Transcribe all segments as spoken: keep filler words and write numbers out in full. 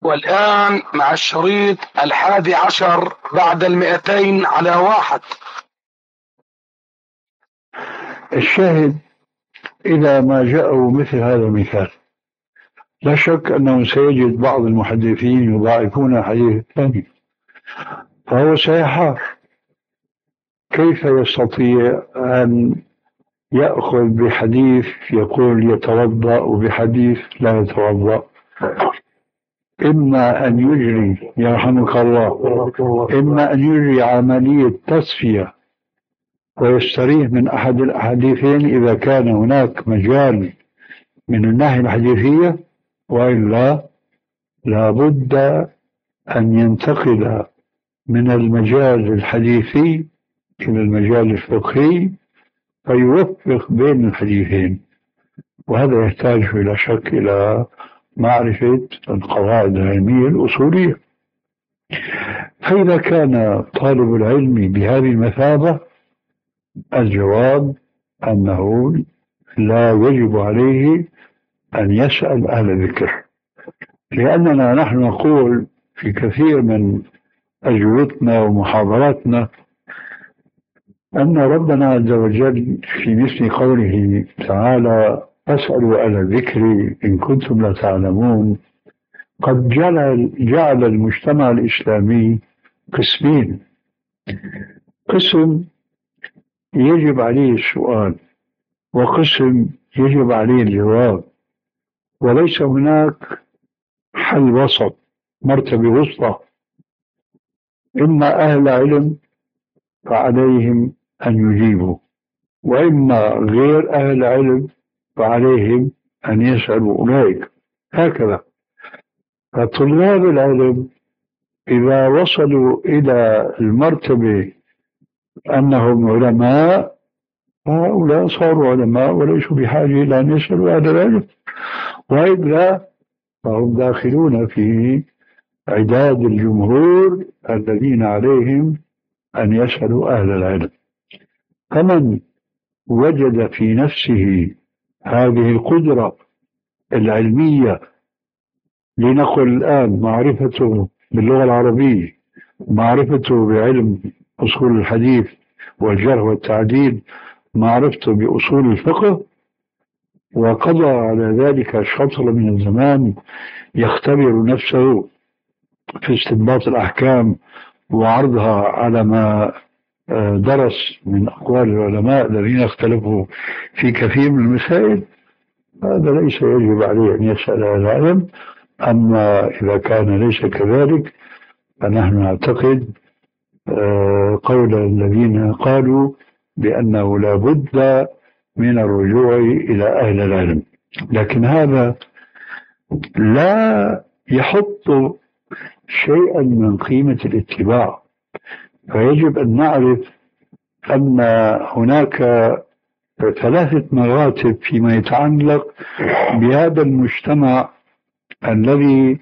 والآن مع الشريط الحادي عشر بعد المئتين على واحد. الشاهد إذا ما جاءوا مثل هذا المثال لا شك أنه سيجد بعض المحدثين يضاعفون الحديث الثاني، فهو سيحار كيف يستطيع أن يأخذ بحديث يقول يتوضأ وبحديث لا يتوضأ. إما أن يجري يرحمك الله إما أن يجري عملية تصفية ويستريح من أحد الأحاديثين إذا كان هناك مجال من الناحية الحديثية، وإلا لابد أن ينتقل من المجال الحديثي إلى المجال الفقهي فيوفق بين الحديثين، وهذا يحتاج بلا شك إلى معرفة القواعد العلمية الأصولية. فإذا كان طالب العلم بهذه المثابة الجواب أنه لا يجب عليه أن يسأل أهل الذكر، لأننا نحن نقول في كثير من أجوبتنا ومحاضراتنا أن ربنا عز وجل في مثل قوله تعالى فاسألوا أهل الذكر إن كنتم لا تعلمون قد جعل, جعل المجتمع الإسلامي قسمين: قسم يجب عليه السؤال وقسم يجب عليه الجواب، وليس هناك حل وسط، مرتبة وسطى. إما أهل علم فعليهم أن يجيبوا، وإما غير أهل علم فعليهم أن يسألوا أولئك، هكذا. فطلاب العلم إذا وصلوا إلى المرتبة أنهم علماء فهؤلاء صاروا علماء وليسوا بحاجة إلى أن يسألوا أهل العلم، وإلا فهم داخلون في عداد الجمهور الذين عليهم أن يسألوا أهل العلم. فمن وجد في نفسه هذه القدرة العلمية، لنقل الآن معرفته باللغة العربية، معرفته بعلم أصول الحديث والجرح والتعديل، معرفته بأصول الفقه، وقضى على ذلك شطر من الزمان يختبر نفسه في استنباط الأحكام وعرضها على ما درس من أقوال العلماء الذين اختلفوا في كثير من المسائل، هذا ليس يجب عليه أن يسأل أهل العلم. أما إذا كان ليس كذلك فنحن نعتقد قول الذين قالوا بأنه لا بد من الرجوع إلى أهل العلم، لكن هذا لا يحط شيئا من قيمة الاتباع. فيجب أن نعرف أن هناك ثلاثة مراتب فيما يتعلق بهذا المجتمع الذي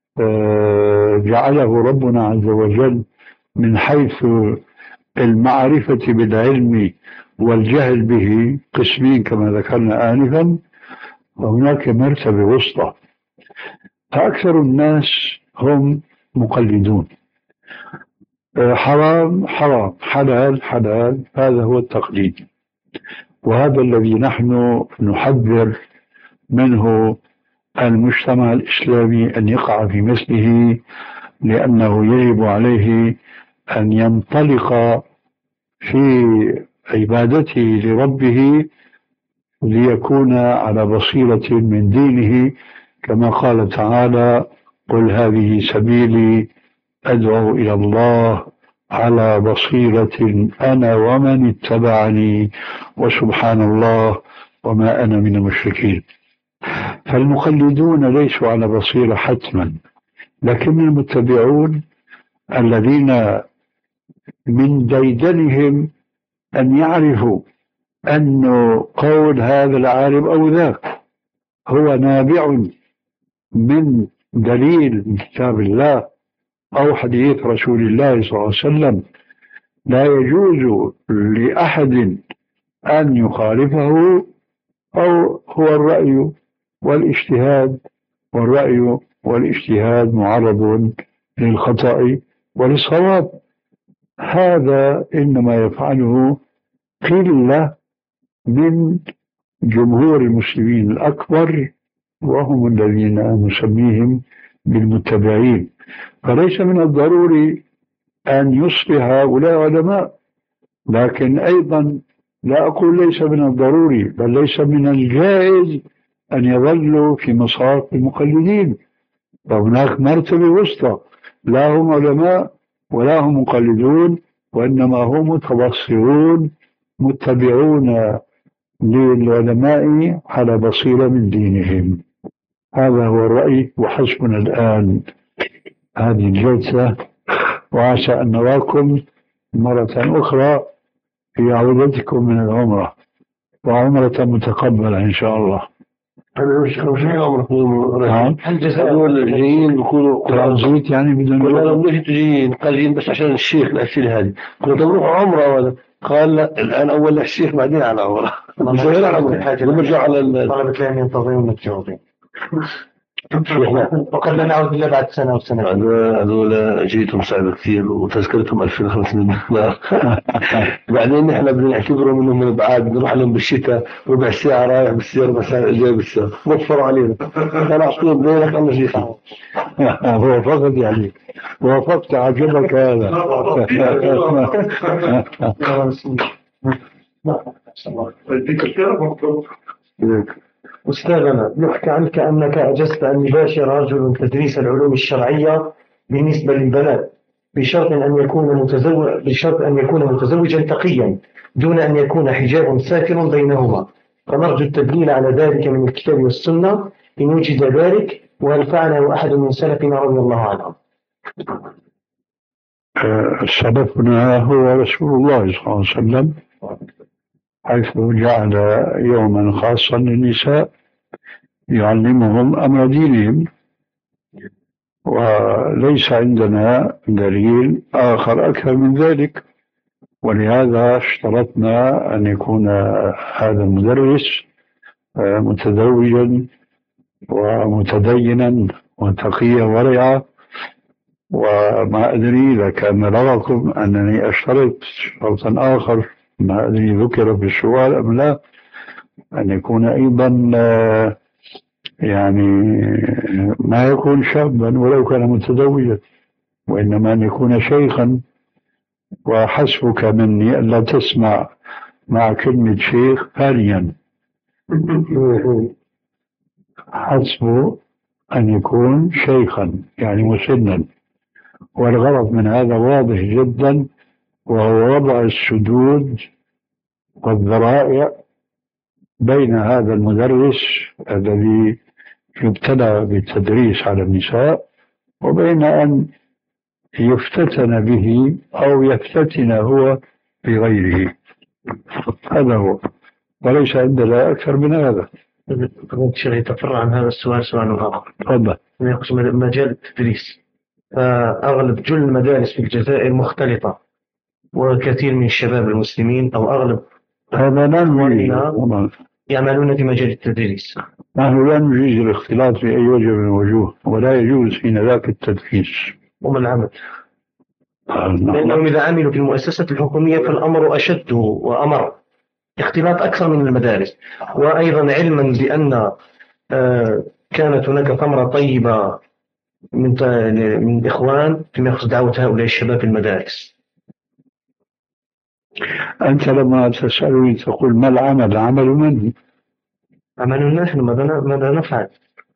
جعله ربنا عز وجل من حيث المعرفة بالعلم والجهل به قسمين كما ذكرنا آنفا، وهناك مرتبة وسطى. فأكثر الناس هم مقلدون، حرام حرام، حلال حلال، هذا هو التقليد، وهذا الذي نحن نحذر منه المجتمع الإسلامي أن يقع في مثله، لأنه يجب عليه أن ينطلق في عبادته لربه ليكون على بصيرة من دينه، كما قال تعالى قل هذه سبيلي أدعو إلى الله على بصيرة أنا ومن اتبعني وسبحان الله وما أنا من المشركين. فالمقلدون ليسوا على بصيرة حتما، لكن المتبعون الذين من ديدنهم أن يعرفوا أن قول هذا العالم أو ذاك هو نابع من دليل من كتاب الله أو حديث رسول الله صلى الله عليه وسلم، لا يجوز لأحد أن يخالفه، أو هو الرأي والاجتهاد والرأي والاجتهاد معرض للخطأ وللصواب. هذا إنما يفعله قلة من جمهور المسلمين الأكبر، وهم الذين نسميهم بالمتبعين. فليس من الضروري أن يصبح هؤلاء علماء، لكن أيضا لا أقول ليس من الضروري، بل ليس من الجائز أن يظلوا في مصاف المقلدين. فهناك مرتبة وسطى، لا هم علماء ولا هم مقلدون، وإنما هم متبصرون متبعون للعلماء على بصيرة من دينهم. هذا هو الرأي، وحسبنا الآن هذه الجلسة، وعسى أن نراكم مرة أخرى في عودتكم من العمرة، وعمرة متقبلة إن شاء الله. أنا مش مش عمرة. نعم. هذول جايين بيكونوا ترانزيت يعني بدون. ولا لو مش جايين قاعدين بس عشان الشيخ الأسئلة هذه. كنا نروح عمرة ولا قال لا الآن أول الشيخ بعدين على عمرة. مش غير على عمرة. نرجع على طلبة العلم ينتظرون الجواب. وقد لا نعود إلا بعد سنة أو سنة. هذول جيتهم صعبة كثير وتذكرتهم ألفين وخمسمائة دولار. بعدين نحن بدنا نعتبرهم إنهم من بعاد، نروح لهم بالشتاء ربع ساعة رايح بالسيارة، ربع ساعة جاي بالسيارة، وفروا علينا. أنا أعطيهم بينك الله شيخ. هو فقط يعني وافقت، عجبك هذا. أستاذنا، يحكى عنك أنك أجزت أن يباشر رجل تدريس العلوم الشرعية بالنسبة للبنات بشرط أن يكون متزوج بشرط أن يكون متزوجا تقيا دون أن يكون حجاب ساتر بينهما، فنرجو التدليل على ذلك من الكتاب والسنة إن وجد ذلك، وهل فعله أحد من سلفنا رضي الله عنهم؟ سلفنا هو رسول الله صلى الله عليه وسلم، حيث جعل يوما خاصا للنساء يعلمهم أمر دينهم، وليس عندنا دليل آخر أكثر من ذلك. ولهذا اشترطنا أن يكون هذا المدرس متزوجا ومتدينا وتقيا ورعا. وما أدري إذا كان رغبكم أنني أشترط شرطا آخر، ما أدري ذكر في السؤال أم لا، أن يكون أيضا يعني ما يكون شابا ولو كان متزوجا، وإنما أن يكون شيخا. وحسبك مني ألا تسمع مع كلمة شيخ ثانيا، حسبه أن يكون شيخا يعني مسنا. والغرض من هذا واضح جدا، وهو وضع السدود والذرائع بين هذا المدرس الذي يبتلى بالتدريس على النساء وبين أن يفتتن به أو يفتتن هو بغيره. هذا هو، وليس عندنا أكثر من هذا. يتفرع عن هذا السؤال سؤال آخر. تفضل. يقسم مجال التدريس، فأغلب جل المدارس في الجزائر مختلطة، وكثير من الشباب المسلمين أو أغلب هذا لا نجيز يعملون في مجال التدريس. نحن لا نجيز الاختلاط في أي وجه من الوجوه، ولا يجوز حين ذاك التدريس. وما العمل؟ لأنهم إذا عملوا في المؤسسة الحكومية فالأمر أشد وأمر، اختلاط أكثر من المدارس. وأيضا علما بأن كانت هناك ثمرة طيبة من من الإخوان فيما يخص دعوة هؤلاء الشباب في المدارس. أنت لما تسألني تقول ما العمل؟ عمل من؟ عمل نحن، ماذا نفعل؟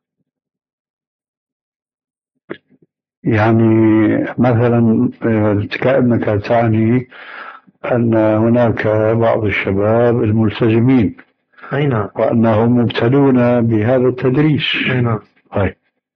يعني مثلا كأنك تعني أن هناك بعض الشباب الملتزمين أي نعم، وأنهم مبتلون بهذا التدريس. أي نعم. طيب،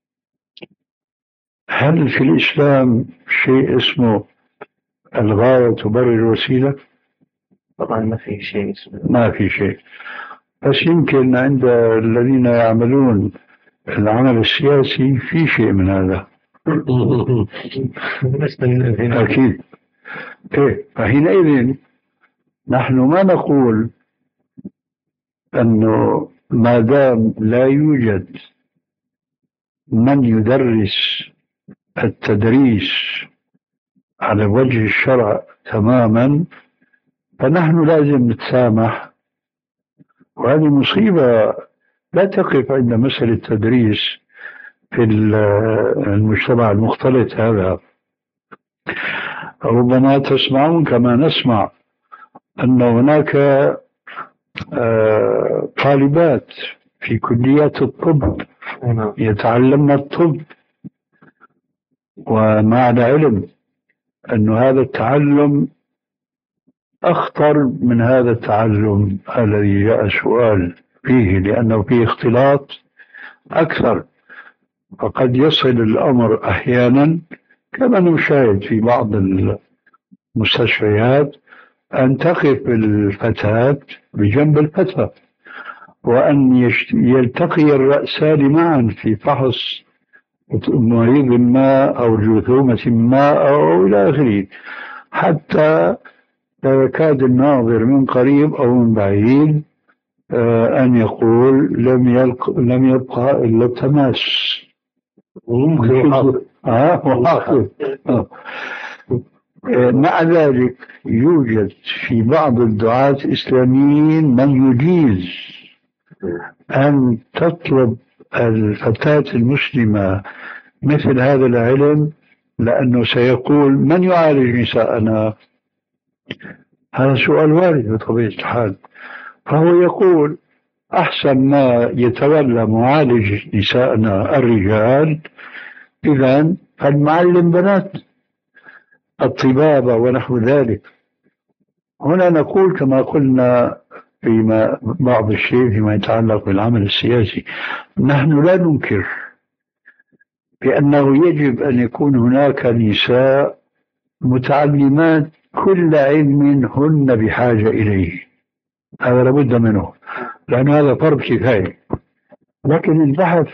هل في الإسلام شيء اسمه الغاية تبرر الوسيلة؟ طبعا ما في شيء اسمه. ما في شيء، بس يمكن عند الذين يعملون العمل السياسي في شيء من هذا. أكيد. إيه، فحينئذ نحن ما نقول أنه ما دام لا يوجد من يدرس التدريس على وجه الشرع تماما فنحن لازم نتسامح. وهذه مصيبة لا تقف عند مسألة التدريس في المجتمع المختلط هذا. ربما تسمعون كما نسمع أن هناك طالبات في كليات الطب يتعلمن الطب، ومع العلم أن هذا التعلم أخطر من هذا التعلم الذي جاء سؤال فيه، لأنه فيه اختلاط أكثر. فقد يصل الأمر أحيانا كما نشاهد في بعض المستشفيات أن تقف الفتاة بجنب الفتى، وأن يلتقي الرأسان معا في فحص مريض ما أو جرثومة ما أو إلى آخره، حتى لا يكاد الناظر من قريب أو من بعيد أن يقول لم يلق لم يبقى إلا التماس. وممكن آه آه. مع ذلك يوجد في بعض الدعاة الإسلاميين من يجيز أن تطلب الفتاة المسلمة مثل هذا العلم، لأنه سيقول من يعالج نساءنا؟ هذا سؤال وارد بطبيعة الحال. فهو يقول أحسن ما يتولى معالج نساءنا الرجال، إذن فالمعلم بنات الطبابة ونحو ذلك. هنا نقول كما قلنا فيما بعض الشيء فيما يتعلق بالعمل السياسي، نحن لا ننكر بأنه يجب أن يكون هناك نساء متعلمات كل علم هن بحاجة إليه، هذا لابد منه، لأن هذا فرض كفاية. لكن البحث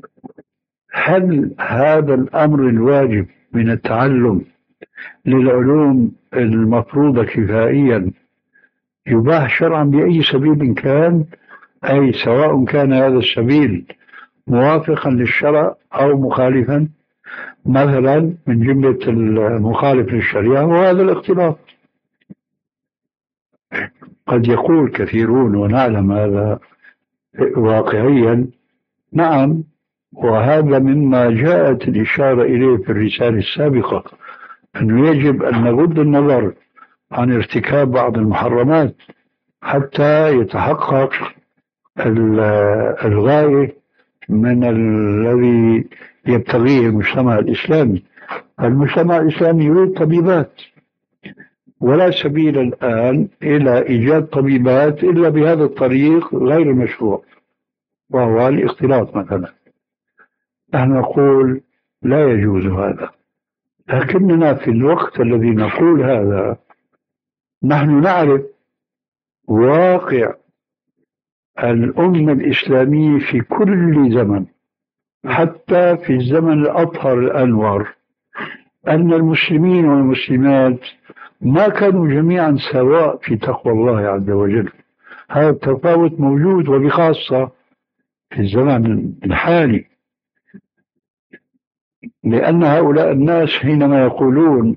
هل هذا الأمر الواجب من التعلم للعلوم المفروضة كفائيا يباح شرعا بأي سبيل كان، أي سواء كان هذا السبيل موافقا للشرع أو مخالفا، مثلا من جملة المخالف للشريعة وهذا الاختلاط. قد يقول كثيرون ونعلم هذا واقعيا نعم، وهذا مما جاءت الإشارة إليه في الرسالة السابقة، أنه يجب أن نغض النظر عن ارتكاب بعض المحرمات حتى يتحقق الغاية من الذي يبتغيه المجتمع الإسلامي. المجتمع الإسلامي يريد طبيبات، ولا سبيل الآن إلى إيجاد طبيبات إلا بهذا الطريق غير المشروع، وهو الاختلاط مثلا. نحن نقول لا يجوز هذا، لكننا في الوقت الذي نقول هذا نحن نعرف واقع الأمة الإسلامية في كل زمن، حتى في الزمن الأطهر الأنور، أن المسلمين والمسلمات ما كانوا جميعا سواء في تقوى الله عز وجل. هذا التفاوت موجود، وبخاصة في الزمن الحالي، لأن هؤلاء الناس حينما يقولون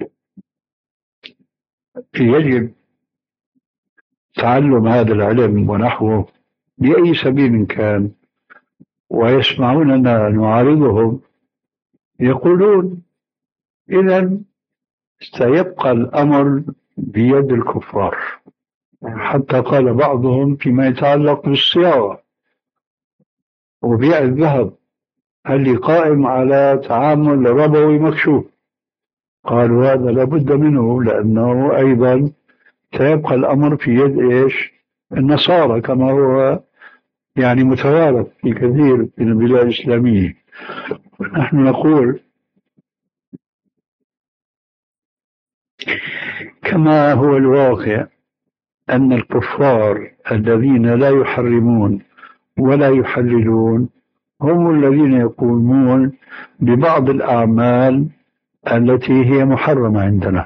يجب تعلم هذا العلم ونحوه بأي سبيل كان، ويسمعوننا نعارضهم، يقولون إذن سيبقى الأمر بيد الكفار. حتى قال بعضهم فيما يتعلق بالصياغة وبيع الذهب، هل قائم على تعامل ربوي مكشوف؟ قالوا هذا لابد منه، لأنه أيضا سيبقى الأمر في يد إيش؟ النصارى، كما هو يعني متوارث في كثير من البلاد الإسلامية. نحن نقول كما هو الواقع أن الكفار الذين لا يحرمون ولا يحللون هم الذين يقومون ببعض الأعمال التي هي محرمة عندنا.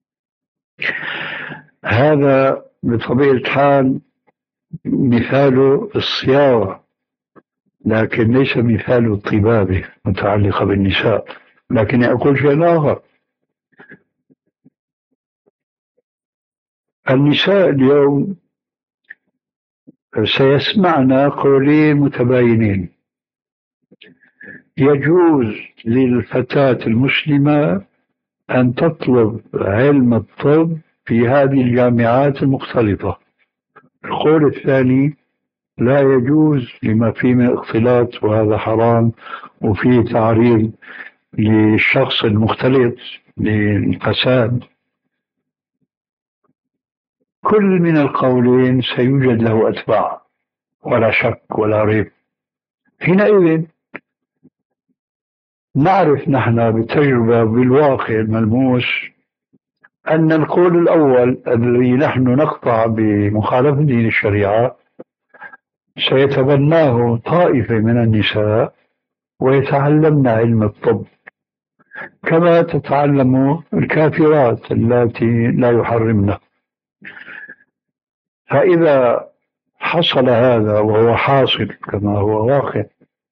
هذا بطبيعة الحال مثال الصياغة لكن ليس مثال الطبابة متعلقة بالنساء. لكن أقول شيء آخر، النساء اليوم سيسمعنا قولين متباينين. يجوز للفتاة المسلمة أن تطلب علم الطب في هذه الجامعات المختلطة. القول الثاني، لا يجوز لما فيه من اختلاط، وهذا حرام وفيه تعريض للشخص المختلط للفساد. كل من القولين سيوجد له أتباع ولا شك ولا ريب. حينئذ نعرف نحن بالتجربة بالواقع الملموس أن القول الأول الذي نحن نقطع بمخالفة دين الشريعة سيتبناه طائفة من النساء ويتعلمن علم الطب كما تتعلم الكافرات التي لا يحرمن. فإذا حصل هذا، وهو حاصل كما هو واقع،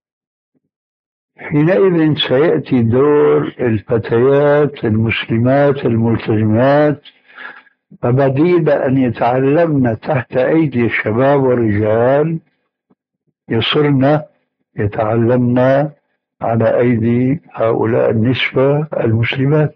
حينئذ سيأتي دور الفتيات المسلمات الملتزمات، فبديل أن يتعلمن تحت أيدي الشباب والرجال يصرن يتعلمن على أيدي هؤلاء النسوة المسلمات.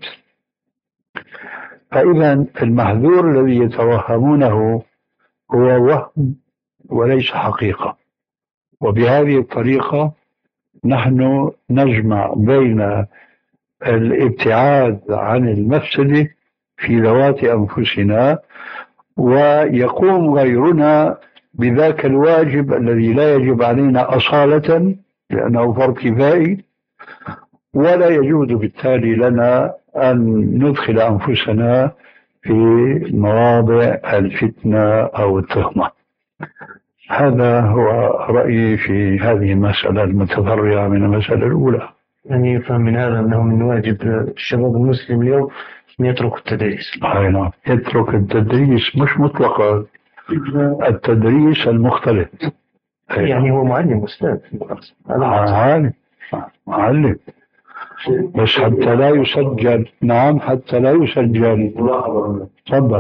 فإذا المحذور الذي يتوهمونه هو وهم وليس حقيقة. وبهذه الطريقة نحن نجمع بين الابتعاد عن المفسدة في ذوات أنفسنا، ويقوم غيرنا بذاك الواجب الذي لا يجب علينا أصالة لأنه فرض كفائي، ولا يجوز بالتالي لنا أن ندخل أنفسنا في مواضع الفتنة أو التهمة. هذا هو رأيي في هذه المسألة المتفرعة من المسألة الأولى. يعني يفهم من هذا أنه من واجب الشباب المسلم اليوم أن يترك التدريس. نعم، يترك التدريس مش مطلقا، التدريس المختلف. يعني هو معلم أستاذ. معلم معلم بس حتى لا يسجل. نعم، حتى لا يسجل. تفضل.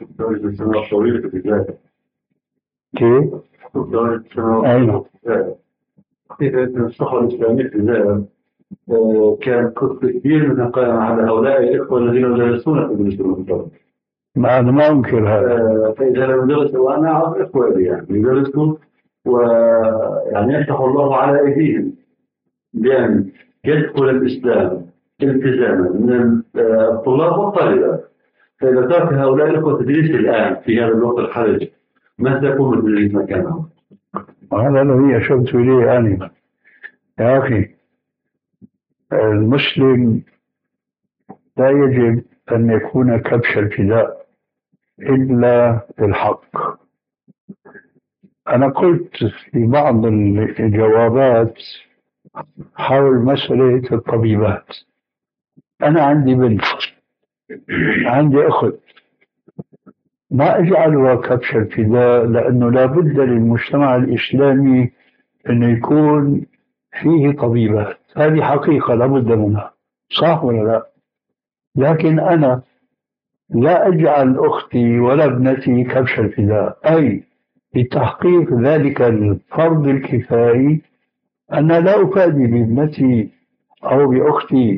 كيف؟ أيوة. في الصحوة الإسلامية في الجزائر كان كثير من قائم على هؤلاء الإخوة الذين يدرسون في الإسلام. ما أنا ما أنكر هذا. فإذا لم يدرسوا، وأنا أعرف إخوة يعني يدرسوا ويعني يفتح الله على أيديهم بأن يدخل الإسلام التزاما من الطلاب والطالبات. فإذا ترك هؤلاء الإخوة تدريس الآن في هذا الوقت الحرج، ما سيكون التدريس مكانهم؟ هذا الذي أشرت إليه آنفا. يا أخي، المسلم لا يجب أن يكون كبش الفداء إلا بالحق. أنا قلت في بعض الجوابات حول مسألة الطبيبات، أنا عندي بنت، عندي أخت، ما أجعلها كبش الفداء، لأنه لا بد للمجتمع الإسلامي أن يكون فيه طبيبات. هذه حقيقة لا بد منها، صح ولا لا؟ لكن أنا لا أجعل أختي ولا ابنتي كبش الفداء، أي لتحقيق ذلك الفرض الكفائي أنا لا أفادي بابنتي أو بأختي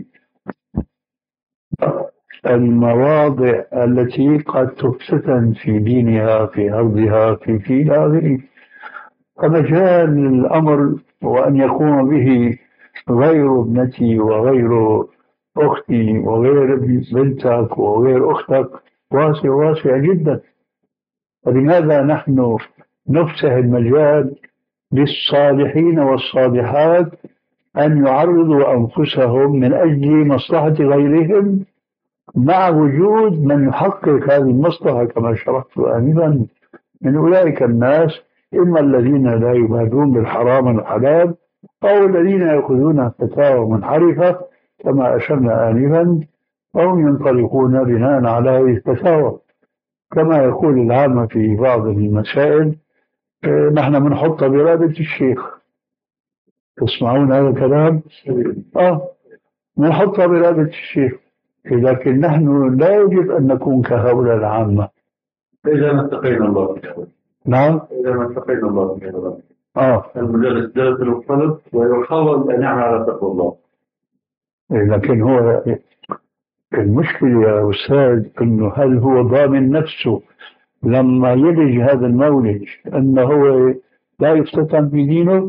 المواضع التي قد تفتتن في دينها، في أرضها، في في آخره. فمجال الأمر وأن يقوم به غير ابنتي وغير أختي وغير بنتك وغير أختك واسع واسع جدا. فلماذا نحن نفتح المجال للصالحين والصالحات أن يعرضوا أنفسهم من أجل مصلحة غيرهم، مع وجود من يحقق هذه المصلحة كما شرحت آنفا من أولئك الناس، إما الذين لا يبادون بالحرام والحلال أو الذين يأخذون فتاوى منحرفة كما أشرنا آنفا، أو ينطلقون بناء على هذه الفتاوى. كما يقول العامة في بعض المسائل، نحن بنحط برابة الشيخ، تسمعون هذا الكلام؟ آه نحطها برقبة الشيخ، لكن نحن لا يجب أن نكون كهؤلاء العامة. إذا ما اتقينا الله. نعم. إذا ما اتقينا الله. آه المدرس درس القلب ويحاول أن يعمل على تقوى الله. لكن هو المشكلة يا أستاذ أنه هل هو ضامن نفسه لما يلج هذا المولج أنه هو لا يفتتن في دينه؟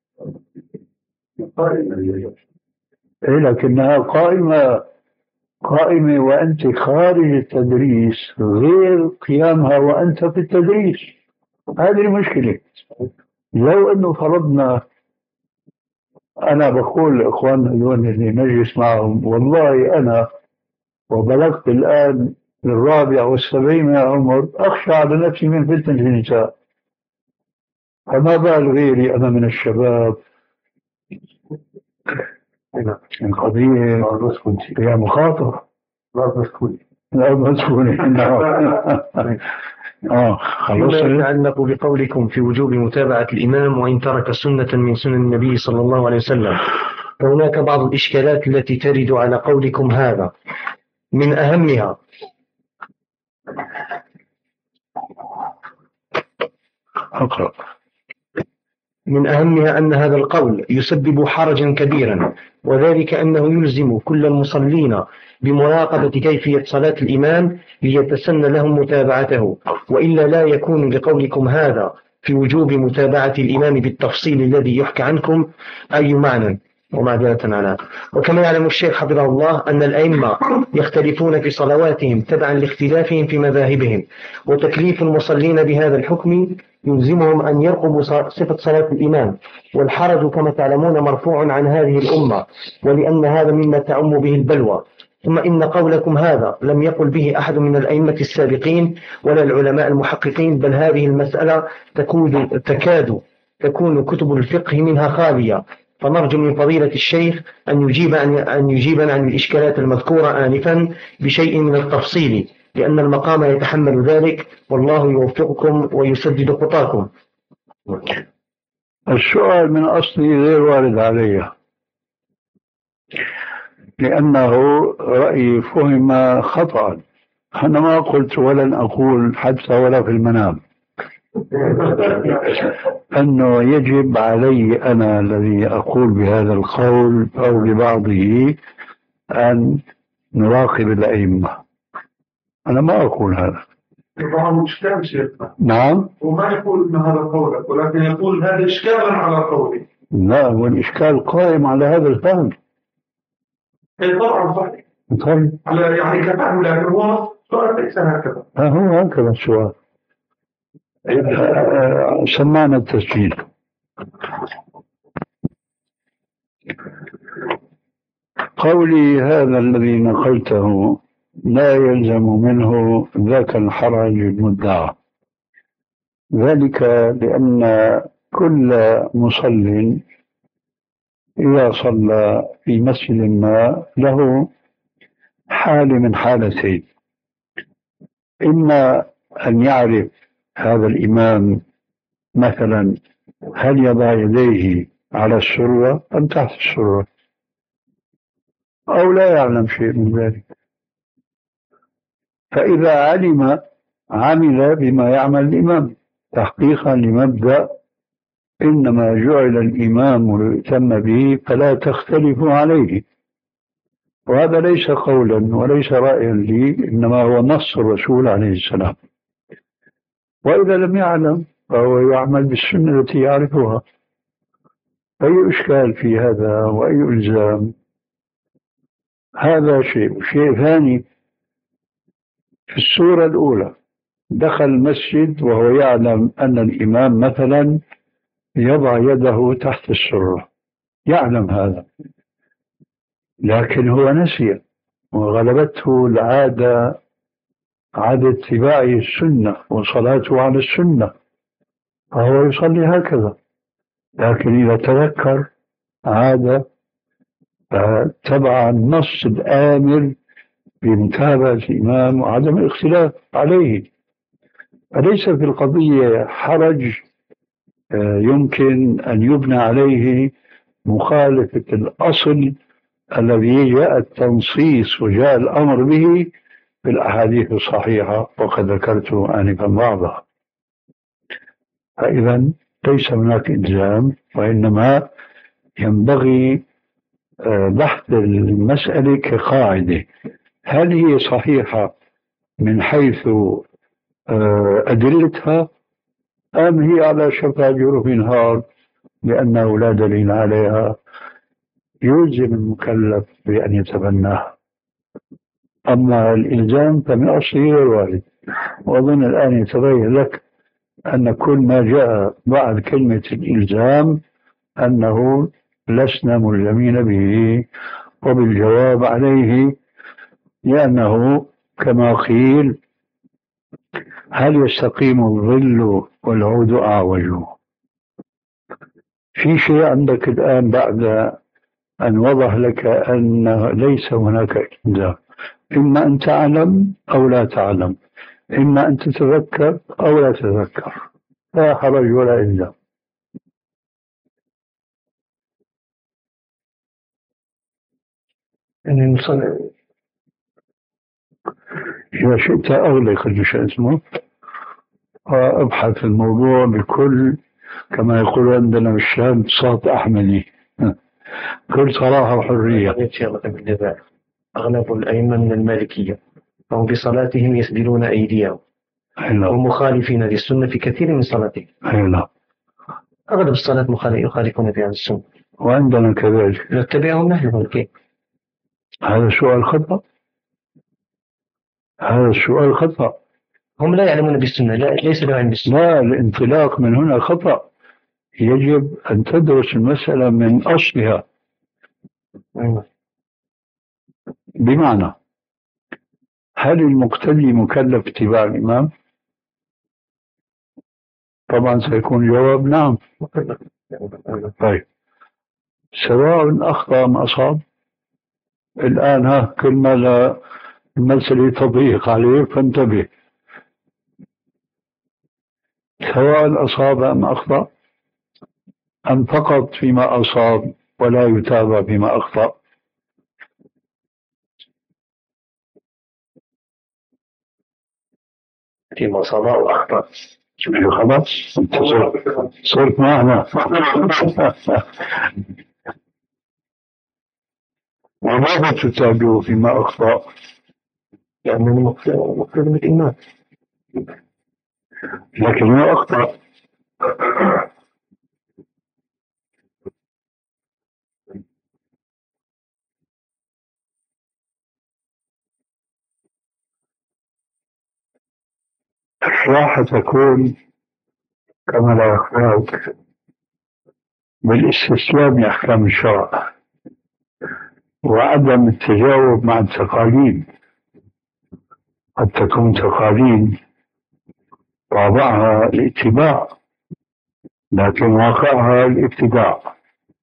إيه لكنها قائمة قائمة وأنت خارج التدريس غير قيامها وأنت في التدريس. هذه المشكلة. لو أنه فرضنا، أنا بقول لإخواننا اليوم اللي نجلس معهم والله أنا وبلغت الآن الرابع والسبعين من العمر أخشى على نفسي من فتنة النساء، فما بال غيري أنا من الشباب. القضية هي مخاطرة. لا مسكوني لا مسكوني آه فيما يتعلق بقولكم في وجوب متابعة الإمام وإن ترك سنة من سنن النبي صلى الله عليه وسلم، فهناك بعض الإشكالات التي ترد على قولكم هذا. من أهمها أقرأ من أهمها أن هذا القول يسبب حرجا كبيرا، وذلك أنه يلزم كل المصلين بمراقبة كيفية صلاة الإمام ليتسن لهم متابعته، وإلا لا يكون لقولكم هذا في وجوب متابعة الإمام بالتفصيل الذي يحكى عنكم أي معنى. ومعذرة على وكما يعلم الشيخ حفظه الله أن الأئمة يختلفون في صلواتهم تبعا لاختلافهم في مذاهبهم، وتكليف المصلين بهذا الحكم يلزمهم أن يرقبوا صفة صلاة الإمام، والحرج كما تعلمون مرفوع عن هذه الأمة، ولأن هذا مما تعم به البلوى. ثم إن قولكم هذا لم يقل به أحد من الأئمة السابقين ولا العلماء المحققين، بل هذه المسألة تكاد تكاد تكون كتب الفقه منها خالية، فنرجو من فضيلة الشيخ أن يجيب عن أن يجيبنا عن الإشكالات المذكورة آنفا بشيء من التفصيل، لأن المقام يتحمل ذلك، والله يوفقكم ويسدد خطاكم. السؤال من أصله غير وارد علي، لأنه رأيي فهم خطأ. أنا ما قلت ولن أقول حتى ولا في المنام أنه يجب علي أنا الذي أقول بهذا القول أو ببعضه أن نراقب الأئمة. أنا ما أقول هذا. طبعا إشكال شيخنا. نعم. وما يقول إن هذا قولك، ولكن يقول هذا إشكالا على قولي. لا، والإشكال قائم على هذا الفهم. إيه طبعا صحيح. طيب. على يعني كفهم، لكن هو سؤال ليس هكذا. ها هو هكذا السؤال. سمعنا التسجيل. قولي هذا الذي نقلته لا يلزم منه ذاك الحرج المدعى، ذلك لأن كل مصل إذا صلى في مسجد ما له حال من حالتين: إما أن يعرف هذا الإمام مثلا هل يضع يديه على السرة أم تحت السرة، أو لا يعلم شيء من ذلك. فإذا علم عمل بما يعمل الإمام تحقيقا لمبدأ إنما جعل الإمام ليؤتم به فلا تختلفوا عليه، وهذا ليس قولا وليس رأيا لي، إنما هو نص الرسول عليه السلام. وإذا لم يعلم فهو يعمل بالسنة التي يعرفها. أي إشكال في هذا وأي إلزام؟ هذا شيء. شيء ثاني، في السورة الأولى دخل المسجد وهو يعلم أن الإمام مثلا يضع يده تحت السرة، يعلم هذا، لكن هو نسي وغلبته العادة، عادة اتباعه السنة وصلاته على السنة، فهو يصلي هكذا. لكن إذا تذكر عاد تبع النص الآمر بمتابعة الإمام وعدم الاختلاف عليه. فليس في القضية حرج يمكن أن يبنى عليه مخالفة الأصل الذي جاء التنصيص وجاء الأمر به في الأحاديث الصحيحة، وقد ذكرت آنفا بعضها. فإذا ليس هناك إلزام، وإنما ينبغي بحث المسألة كقاعدة، هل هي صحيحة من حيث أدلتها، أم هي على شفا جرف هار لأنه لا دليل عليها يلزم المكلف بأن يتبناها. أما الإلزام فمن أصله غير وارد. وأظن الآن يتبين لك أن كل ما جاء بعد كلمة الإلزام أنه لسنا ملزمين به، وبالجواب عليه لأنه كما قيل: هل يستقيم الظل والعود أعوج؟ في شيء عندك الآن بعد أن وضح لك أن ليس هناك إلزام، إما أن تعلم أو لا تعلم، إما أن تتذكر أو لا تتذكر، لا حرج ولا إلزام. يعني إذا شئت أغلق شو اسمه وأبحث الموضوع بكل، كما يقول عندنا بالشام، صوت أحمدي، كل صراحة وحرية. أغلب الأئمة من المالكية فهم بصلاتهم يسدلون أيديهم، أينا. ومخالفين للسنة في كثير من صلاتهم. أينا. أغلب الصلاة يخالفون فيها السنة، وعندنا كذلك نتبعهم نحن. كيف؟ هذا سؤال خطأ، هذا السؤال خطأ. هم لا يعلمون بالسنة، لا ليس لهم علم بالسنة. لا، الانطلاق من هنا خطأ. يجب أن تدرس المسألة من أصلها. أيوة. بمعنى، هل المقتدي مكلف اتباع الإمام؟ طبعا سيكون الجواب نعم. طيب، سواء أخطأ أم أصاب. الآن ها كل ما لا المسألة تضيق عليه فانتبه، سواء أصاب أم أخطأ، أم فقط فيما أصاب ولا يتابع فيما أخطأ. فيما أصاب وأخطأ. خلاص انت صرت صرت معنا. وماذا تتابعه فيما أخطأ؟ لأنني مقتدى بالإمام، لكنه أخطأ. راح تكون كما لا يخفاك بالاستسلام لأحكام الشرع وعدم التجاوب مع التقاليد. قد تكون تقاليد طابعها الاتباع لكن واقعها الابتداع.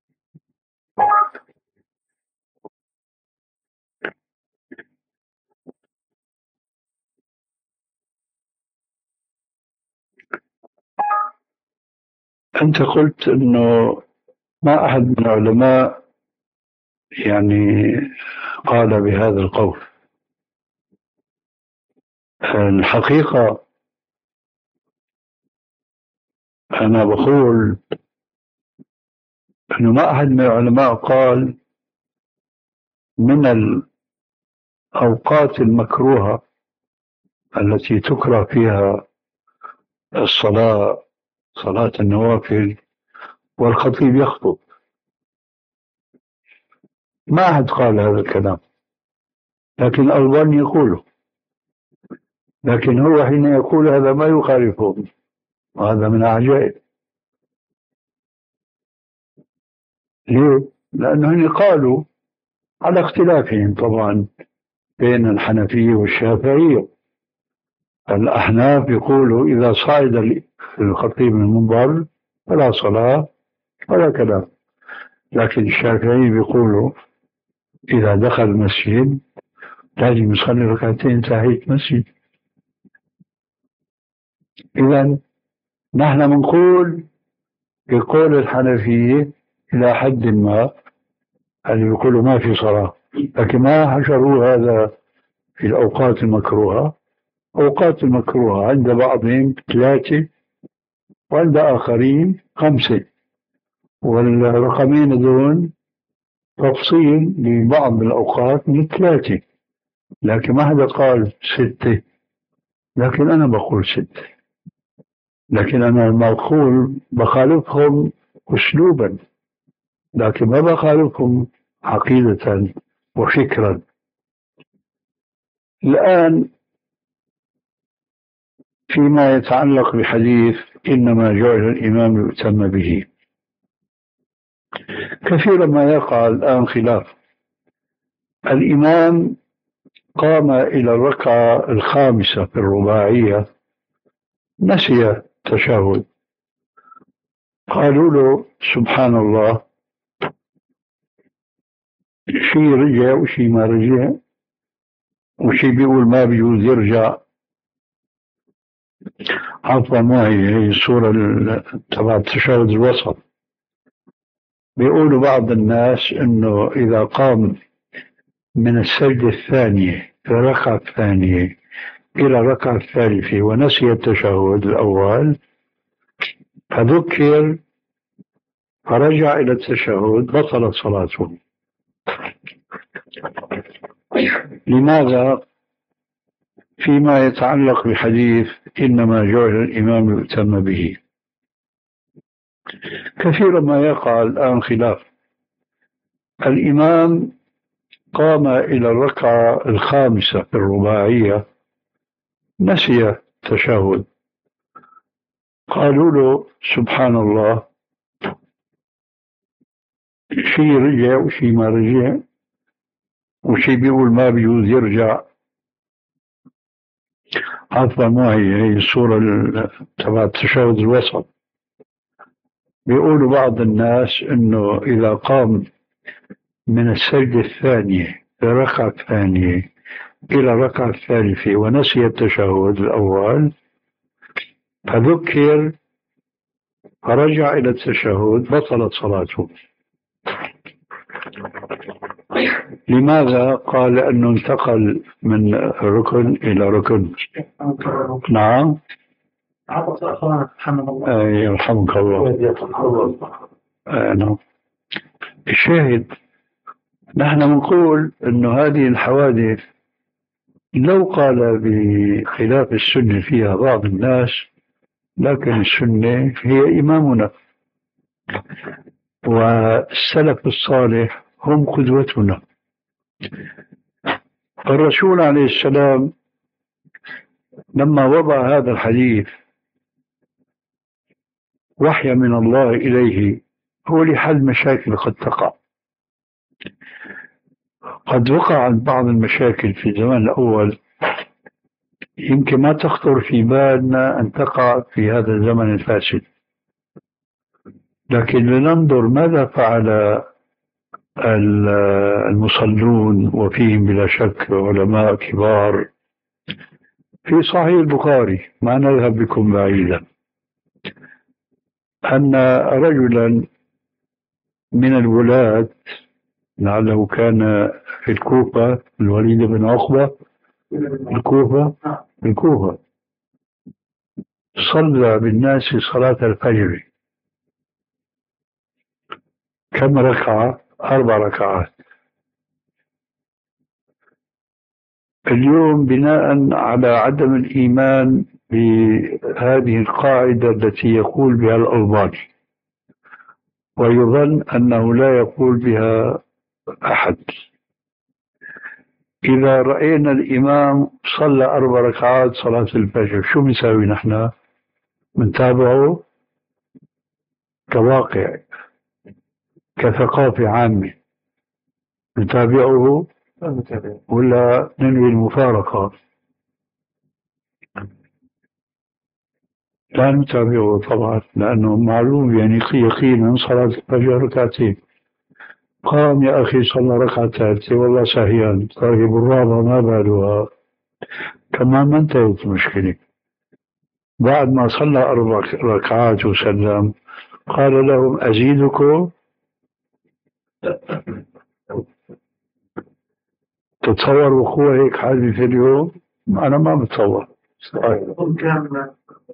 أنت قلت أنه ما أحد من العلماء يعني قال بهذا القول. الحقيقة أنا بقول أنه ما أحد من العلماء قال من الأوقات المكروهة التي تكره فيها الصلاة، صلاة النوافل، والخطيب يخطب. ما أحد قال هذا الكلام، لكن الألباني يقوله. لكن هو حين يقول هذا ما يخالفه، وهذا من العجائب. ليه؟ لأنهم قالوا على اختلافهم طبعا بين الحنفية والشافعية. الأحناف يقولوا إذا صعد الخطيب من المنبر فلا صلاة ولا كلام، لكن الشافعي بيقولوا إذا دخل المسجد لازم يصلي ركعتين تحية مسجد. إذن نحن بنقول بقول الحنفية إلى حد ما، اللي بيقولوا ما في صلاة، لكن ما حشروا هذا في الأوقات المكروهة. أوقات المكروهة عند بعضهم ثلاثة وعند آخرين خمسة، والرقمين دون تفصيل لبعض الأوقات من ثلاثة، لكن ما حدا قال ستة، لكن أنا بقول ستة، لكن أنا المقول بخالفهم أسلوبا، لكن ما بخالفهم عقيدة وفكرا. الآن فيما يتعلق بحديث إنما جعل الإمام يؤتم به، كثيرا ما يقع الآن خلاف. الإمام قام إلى الركعة الخامسة في الرباعية، نسي التشهد، قالوا له سبحان الله، شي رجع وشي ما رجع، وشي بيقول ما بيجوز يرجع. عفوا، ما هي هي الصورة تبع التشهد الوسط. بيقولوا بعض الناس انه اذا قام من السجدة الثانية في الركعة الثانية الى الركعة الثالثة ونسي التشهد الاول، فذكر فرجع الى التشهد، بطلت صلاته. لماذا؟ فيما يتعلق بحديث إنما جعل الإمام يؤتم به، كثيرا ما يقع الآن خلاف. الإمام قام إلى الركعة الخامسة في الرباعية، نسي التشهد، قالوا له سبحان الله، شي رجع وشي ما رجع، وشي بيقول ما بيجوز يرجع. عفوا، ما هي هي الصورة تبع التشهد الوسط. بيقولوا بعض الناس انه اذا قام من السجدة الثانية في الركعة الثانية الى الركعة الثالثة ونسي التشهد الاول، فذكر فرجع الى التشهد، بطلت صلاته. لماذا؟ قال انه انتقل من ركن الى ركن. نعم. يرحمك الله. آه نعم. الشاهد، نحن نقول أن هذه الحوادث لو قال بخلاف السنة فيها بعض الناس، لكن السنة هي إمامنا، والسلف الصالح هم قدوتنا. الرسول عليه السلام لما وضع هذا الحديث وحي من الله إليه هو لحل مشاكل قد تقع. قد وقعت بعض المشاكل في الزمان الأول يمكن ما تخطر في بالنا أن تقع في هذا الزمن الفاسد، لكن لننظر ماذا فعل المصلون، وفيهم بلا شك علماء كبار. في صحيح البخاري، ما نذهب بكم بعيدا، أن رجلا من الولاة لعله كان في الكوفة، الوليد بن عقبة، الكوفة الكوفة صلى بالناس صلاة الفجر. كم ركعة؟ أربع ركعات. اليوم بناء على عدم الإيمان بهذه القاعدة التي يقول بها الألباني، ويظن أنه لا يقول بها أحد، إذا رأينا الإمام صلى أربع ركعات صلاة الفجر، شو بنساوي نحن؟ بنتابعه كواقع، كثقافة عامة، نتابعه ولا ننوي المفارقة؟ لا نتابعه طبعا، لأنه معلوم يعني يقينا صلاة الفجر ركعتين. قام يا أخي صلى ركعة ثالثة والله سهيان، طيب الرابعة ما بالها؟ كمان ما انتهت المشكلة. بعد ما صلى أربع ركعات وسلم قال لهم أزيدكم؟ تتصور وقوع هيك حادث اليوم؟ أنا ما بتصور. كان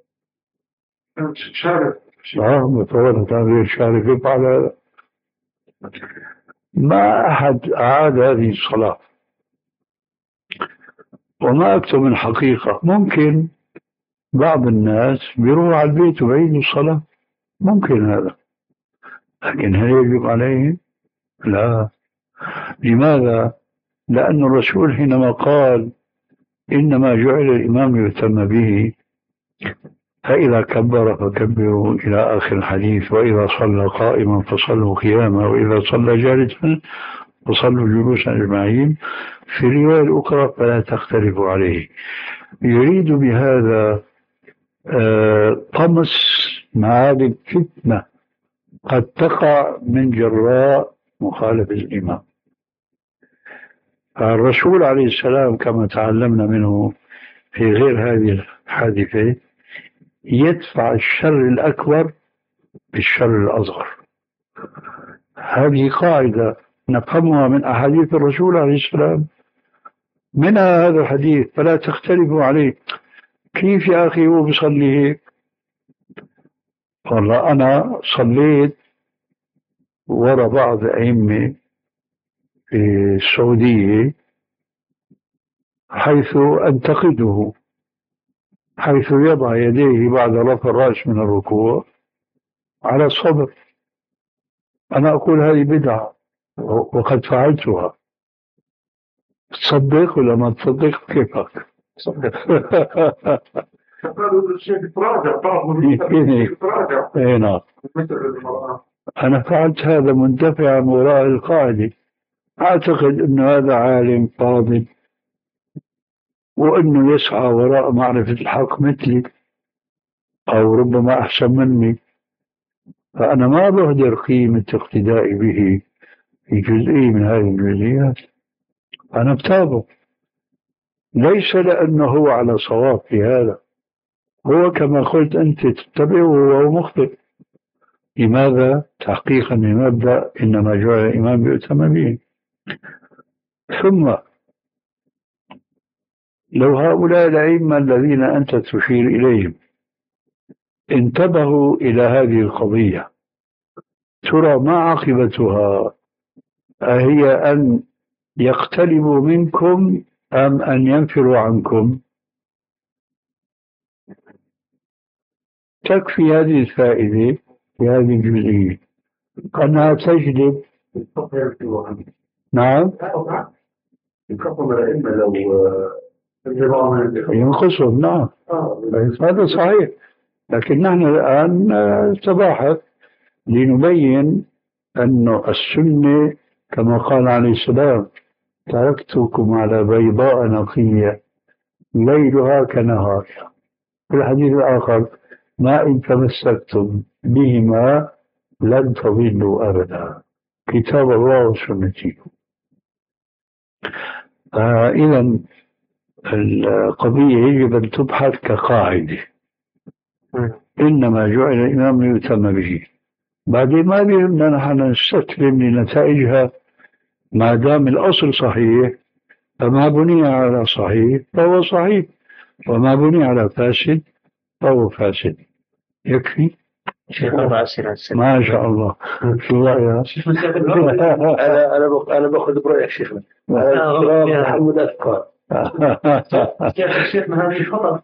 شارك اه بتصور كان غير شارك على ما أحد أعاد هذه الصلاة. وما أكثر من حقيقة، ممكن بعض الناس بيروحوا على البيت وبعيدوا الصلاة، ممكن هذا، لكن هل يجب عليهم؟ لا. لماذا؟ لأن الرسول حينما قال إنما جعل الإمام يهتم به، فإذا كبر فكبروا إلى آخر الحديث، وإذا صلى قائما فصلوا قياما، وإذا صلى جالسا فصلوا جلوسا أجمعين. في الرواية الأخرى فلا تختلفوا عليه. يريد بهذا آه طمس معاد الفتنة قد تقع من جراء مخالفة الإمام. الرسول عليه السلام كما تعلمنا منه في غير هذه الحادثة يدفع الشر الأكبر بالشر الأصغر. هذه قاعدة نفهمها من أحاديث الرسول عليه السلام، منها هذا الحديث فلا تختلفوا عليه. كيف يا أخي هو بيصلي هيك؟ قال أنا صليت وراء بعض أئمة في السعودية حيث أنتقده، حيث يضع يديه بعد رفع الرأس من الركوع على الصدر. أنا أقول هذه بدعة وقد فعلتها. تصدق ولا ما تصدق؟ كيفك؟ أنا فعلت هذا مندفعا وراء القاعدة. أعتقد أن هذا عالم فاضل وأنه يسعى وراء معرفة الحق مثلي أو ربما أحسن مني، فأنا ما بهدر قيمة اقتدائي به في جزئية من هذه الجزئيات. أنا بتابعه ليس لأنه هو على صواب في هذا، هو كما قلت أنت تتبعه وهو مخطئ. لماذا؟ تحقيقا لمبدأ إنما جعل الإمام يؤتم به. ثم لو هؤلاء الأئمة الذين أنت تشير إليهم انتبهوا إلى هذه القضية، ترى ما عاقبتها؟ أهي أن يقتربوا منكم أم أن ينفروا عنكم؟ تكفي هذه الفائدة في هذه الجزئية أنها تجلب. نعم ينقصهم. نعم هذا صحيح، لكن نحن الآن نتباحث لنبين أن السنة كما قال عليه السلام تركتكم على بيضاء نقية ليلها كنهارها. في الحديث الآخر ما إن تمسكتم بهما لن تضلوا أبدا، كتاب الله وسنتي. آه إذا القضية يجب أن تبحث كقاعدة، إنما جعل الإمام ليؤتم به. بعدين ما بيهمنا نحن نستسلم لنتائجها ما دام الأصل صحيح، فما بني على صحيح فهو صحيح، وما بني على فاسد فهو فاسد. يكفي. ما شاء الله. شو رأيك؟ أنا أنا أنا باخذ برأيك شيخنا. أنا محمد أذكر. يا شيخنا هذه خطأ.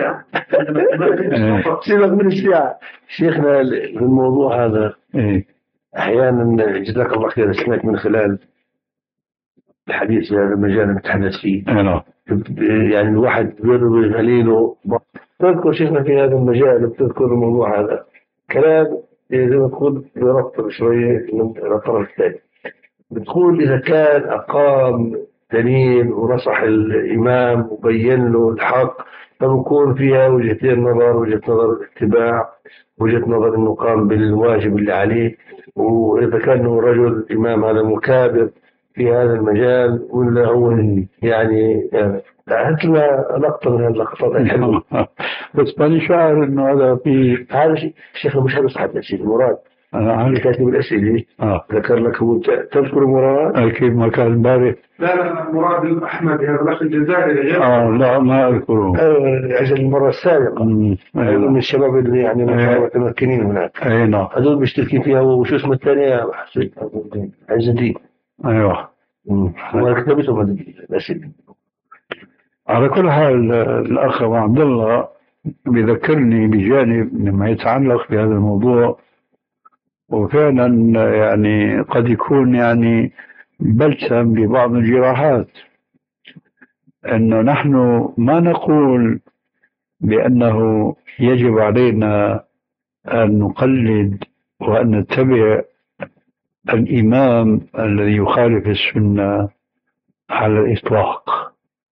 سيبك من الشيعة شيخنا. الموضوع هذا أحيانا جزاك الله خير سمعت من خلال الحديث في هذا المجال نتحدث فيه. يعني الواحد بيروي غليله. تذكر شيخنا في هذا المجال بتذكر الموضوع هذا كلام زي ما تقول بربط شوية من الطرف الثاني. بتقول إذا كان أقام دليل ونصح الإمام وبين له الحق فبكون فيها وجهتين نظر، وجهة نظر الاتباع، وجهة نظر أنه قام بالواجب اللي عليه. وإذا كان رجل الإمام هذا مكابر في هذا المجال ولا هو يعني هات لنا لقطة من اللقطات الحلوة. بس ماني شاعر إنه هذا في هذا شيء شيخنا مش هذا صحيح. شيء المراد أنا عارف. كاتب الأسئلة آه ذكر لك هو ت- تذكر مراد؟ أكيد ما كان امبارح. لا لا مراد الأحمد هذا الأخ الجزائري غير. آه لا ما أذكره. آه، أجل المرة السابقة. أمم، هذول أيوة. من الشباب اللي يعني أيوة. متمكنين هناك. أي نعم. هذول مشتركين فيها. وشو اسمه الثاني يا حسين؟ عز الدين. أيوة. وأنا كتبتهم هذه الأسئلة. على كل حال الأخ أبو عبد الله بيذكرني بجانب مما يتعلق بهذا الموضوع، وفعلا يعني قد يكون يعني بلسم ببعض الجراحات، أنه نحن ما نقول بأنه يجب علينا أن نقلد وأن نتبع الإمام الذي يخالف السنة على الإطلاق.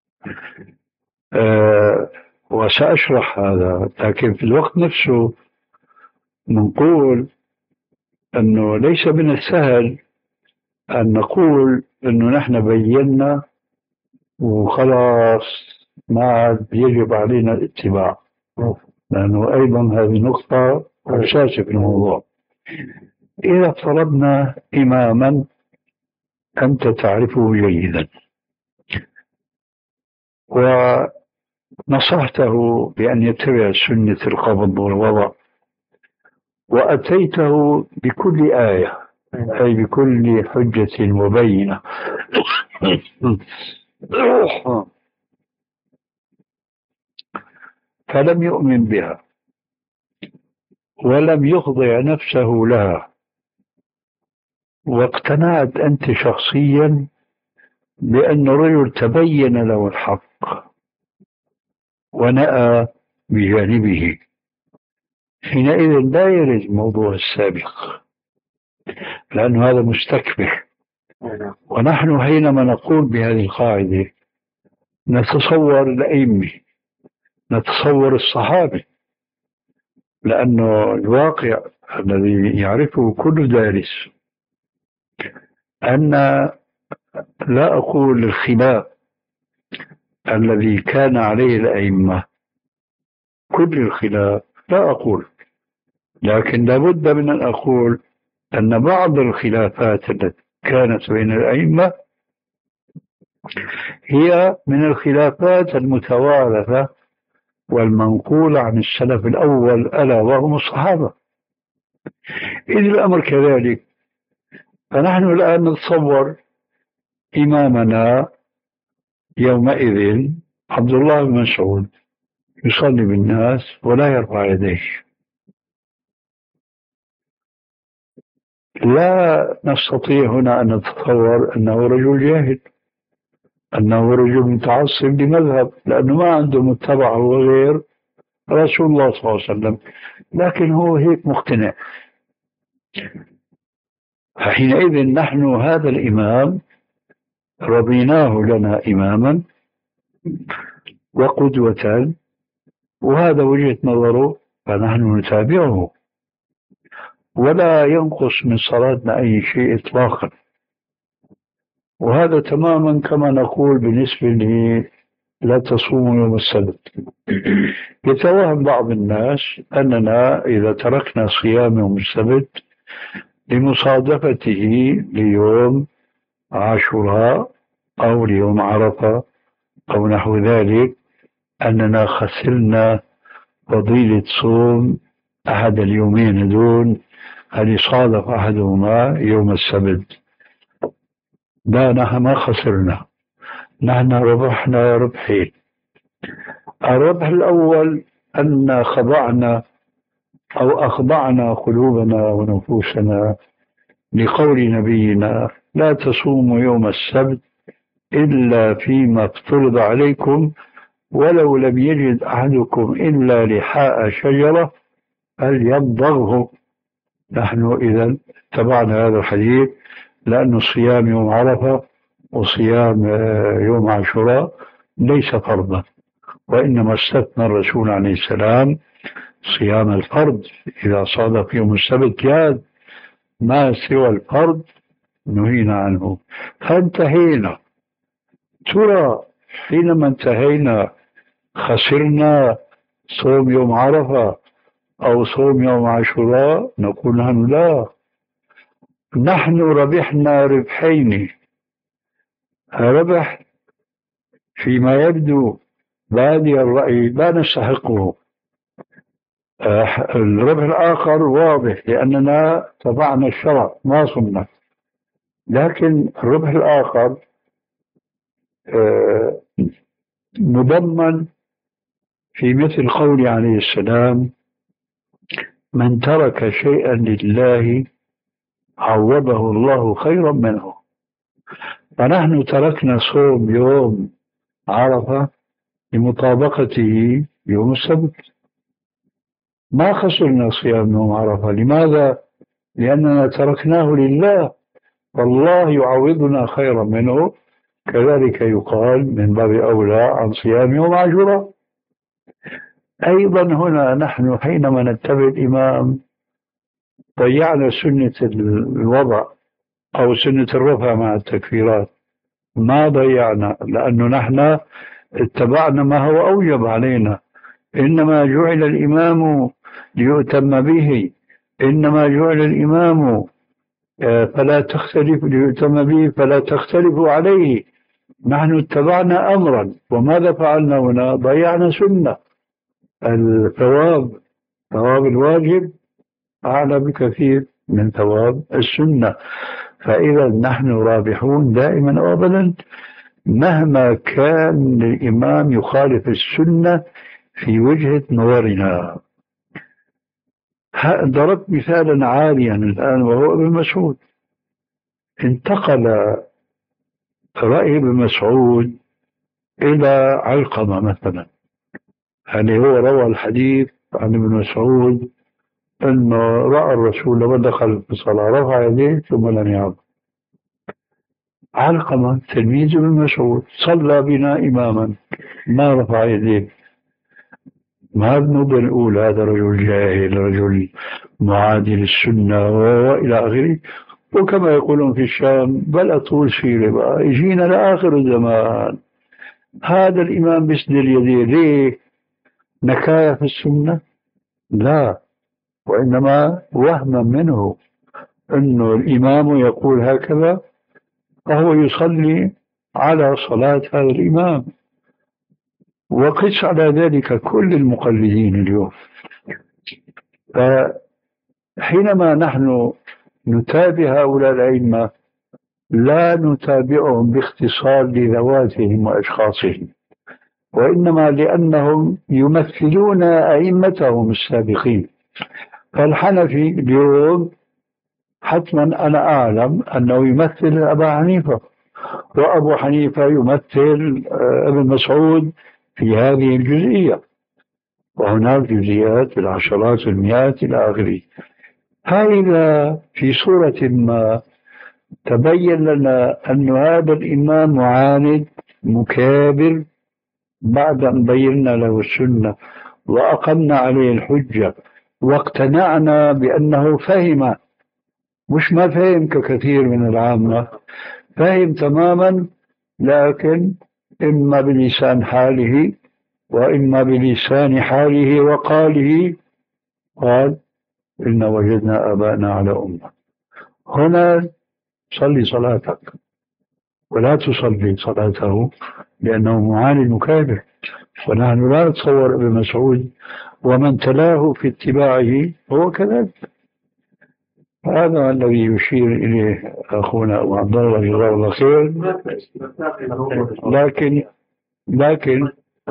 أه وسأشرح هذا، لكن في الوقت نفسه نقول أنه ليس من السهل أن نقول أنه نحن بينا وخلاص ما عاد يجب علينا الاتباع، لأنه أيضا هذه نقطة أساسية في الموضوع. إذا افترضنا إماما أنت تعرفه جيدا ونصحته بأن يتبع سنة القبض والوضع، وأتيته بكل آية أي بكل حجة مبينة فلم يؤمن بها ولم يخضع نفسه لها، واقتنعت أنت شخصيا بأن الرجل تبين له الحق ونأى بجانبه، حينئذ لا يرد الموضوع السابق، لأن هذا مستكبر. ونحن حينما نقول بهذه القاعدة نتصور الأئمة، نتصور الصحابة، لأنه الواقع الذي يعرفه كل دارس أن لا أقول الخلاف الذي كان عليه الأئمة كل الخلاف، لا أقول، لكن لابد من أن أقول أن بعض الخلافات التي كانت بين الأئمة هي من الخلافات المتوارثة والمنقولة عن السلف الأول ألا وهم الصحابة. إذ الأمر كذلك فنحن الآن نتصور إمامنا يومئذ عبد الله بن مسعود يصلي بالناس ولا يرفع يديه، لا نستطيع هنا أن نتصور أنه رجل جاهل، أنه رجل متعصب لمذهب، لأنه ما عنده متبع هو غير رسول الله صلى الله عليه وسلم، لكن هو هيك مقتنع. فحينئذ نحن هذا الإمام رضيناه لنا إماما وقدوة، وهذا وجهة نظره، فنحن نتابعه ولا ينقص من صلاتنا أي شيء إطلاقا. وهذا تماما كما نقول بالنسبة لي لا تصوموا يوم السبت. يتوهم بعض الناس أننا إذا تركنا صيام يوم السبت لمصادفته ليوم عاشوراء أو ليوم عرفة أو نحو ذلك أننا خسرنا فضيلة صوم أحد اليومين دون هل يصادف أحدهما يوم السبت. لا، نحن ما خسرنا، نحن ربحنا ربحين. الربح الأول أن خضعنا أو أخضعنا قلوبنا ونفوسنا لقول نبينا لا تصوموا يوم السبت إلا فيما افترض عليكم ولو لم يجد أحدكم إلا لحاء شجرة فليمضغه. نحن إذا اتبعنا هذا الحديث، لأن صيام يوم عرفة وصيام يوم عاشوراء ليس فرضا، وإنما استثنى الرسول عليه السلام صيام الفرض إذا صادف يوم السبت جاد، ما سوى الفرض نهينا عنه فانتهينا. ترى حينما انتهينا خسرنا صوم يوم عرفة أو صوم يوم عاشوراء؟ نقول نحن لا، نحن ربحنا ربحين: ربح فيما يبدو بادي الرأي لا نستحقه، الربح الآخر واضح لأننا تبعنا الشرع ما صرنا، لكن الربح الآخر مضمن في مثل قول عليه السلام: من ترك شيئا لله عوضه الله خيرا منه. فنحن تركنا صوم يوم عرفة لمطابقته يوم السبت، ما خسرنا صيام يوم عرفة. لماذا؟ لأننا تركناه لله والله يعوضنا خيرا منه. كذلك يقال من باب أولى عن صيام يوم عاشوراء. أيضا هنا نحن حينما نتبع الإمام ضيعنا سنة الوضع أو سنة الرفع مع التكفيرات، ما ضيعنا، لأنه نحن اتبعنا ما هو أوجب علينا. إنما جعل الإمام ليؤتم به، إنما جعل الإمام فلا تختلف ليؤتم به فلا تختلفوا عليه. نحن اتبعنا أمرا، وماذا فعلنا هنا؟ ضيعنا سنة. الثواب، ثواب الواجب أعلى بكثير من ثواب السنة. فإذا نحن رابحون دائما وأبدا مهما كان الإمام يخالف السنة في وجهة نظرنا. ضربت مثالا عاليا الآن وهو ابن مسعود. انتقل رأي ابن مسعود إلى علقمة مثلا، يعني هو روى الحديث عن ابن مسعود أنه رأى الرسول لما دخل في الصلاة رفع يديه ثم لم يعد. علقمة تلميذ ابن مسعود صلى بنا إماما ما رفع يديه، ما بنقول هذا رجل جاهل، رجل معادي للسنة وإلى آخره. وكما يقولون في الشام بل أطول سيرة بقى، يجينا لآخر الزمان هذا الإمام بسد اليدين. ليه؟ نكاية في السنة؟ لا، وإنما وهما منه أنه الإمام يقول هكذا فهو يصلي على صلاة هذا الإمام. وقس على ذلك كل المقلدين اليوم. فحينما نحن نتابع هؤلاء الأئمة لا نتابعهم باختصار لذواتهم وأشخاصهم، وإنما لأنهم يمثلون أئمتهم السابقين. فالحنفي اليوم حتما أنا أعلم أنه يمثل أبا حنيفة، وأبو حنيفة يمثل ابن مسعود في هذه الجزئية، وهناك جزئيات بالعشرات والمئات إلى آخره. هذا في صورة ما تبين لنا أن هذا الإمام معاند مكابر بعد أن بينا له السنة وأقمنا عليه الحجة واقتنعنا بأنه فهم، مش ما فهم ككثير من العامة، فهم تماما، لكن إما بلسان حاله وإما بلسان حاله وقاله قال إنا وجدنا آباءنا على أمة. هنا صلي صلاتك ولا تصلي صلاته لأنه معاند مكابر. ونحن لا نتصور ابن مسعود ومن تلاه في اتباعه هو كذلك. هذا الذي يشير إليه أخونا أبو عبد الله جزاه الله خير. لكن لكن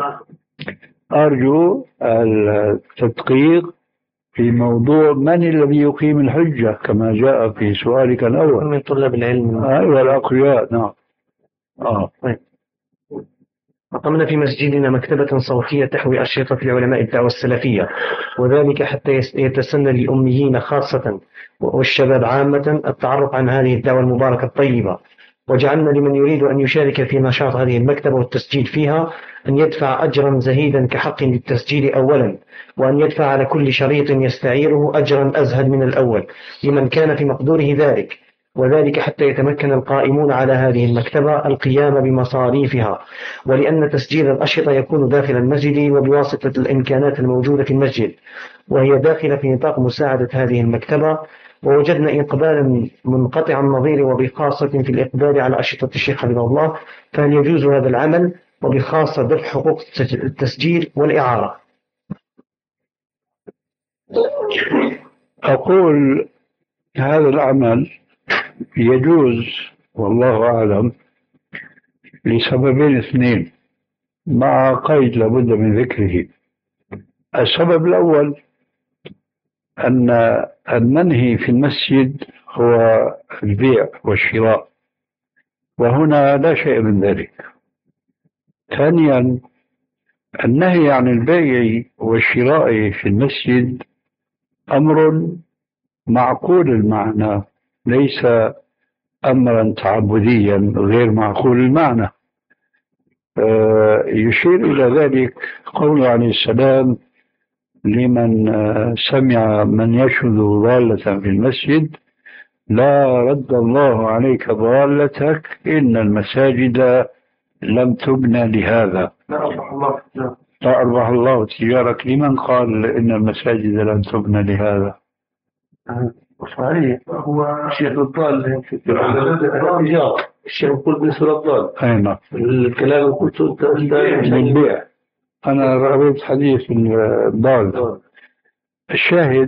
أرجو التدقيق في موضوع من الذي يقيم الحجة كما جاء في سؤالك الأول. من طلاب العلم. أيوة الأقوياء. نعم. آه. أقمنا في مسجدنا مكتبة صوتية تحوي أشرطة العلماء الدعوة السلفية، وذلك حتى يتسنى للأميين خاصة والشباب عامة التعرف عن هذه الدعوة المباركة الطيبة. وجعلنا لمن يريد أن يشارك في نشاط هذه المكتبة والتسجيل فيها أن يدفع أجرا زهيدا كحق للتسجيل أولا، وأن يدفع على كل شريط يستعيره أجرا أزهد من الأول لمن كان في مقدوره ذلك، وذلك حتى يتمكن القائمون على هذه المكتبة القيام بمصاريفها، ولأن تسجيل الأشرطة يكون داخل المسجد وبواسطة الإمكانات الموجودة في المسجد، وهي داخلة في نطاق مساعدة هذه المكتبة ووجدنا إقبالا منقطع النظير وبخاصة في الإقبال على أشرطة الشيخ حفظه الله، فهل يجوز هذا العمل وبخاصة دفع حقوق التسجيل والإعارة؟ أقول هذا العمل يجوز والله أعلم لسببين اثنين مع قيد لابد من ذكره. السبب الأول أن المنهي في المسجد هو البيع والشراء، وهنا لا شيء من ذلك. ثانيا النهي عن البيع والشراء في المسجد أمر معقول المعنى، ليس أمرا تعبديا غير معقول المعنى. يشير إلى ذلك قوله عليه السلام لمن سمع من يشهد ضالة في المسجد: لا رد الله عليك ضالتك إن المساجد لم تبنى لهذا. لا أربح الله لا أربح الله تجارك. لمن قال إن المساجد لم تبنى لهذا؟ صحيح، هو الشيخ الضال الشيخ يقول بالنسبة للضال. أي نعم. الكلام اللي قلته أنت البيع. أنا رأيت حديث الضال. الشاهد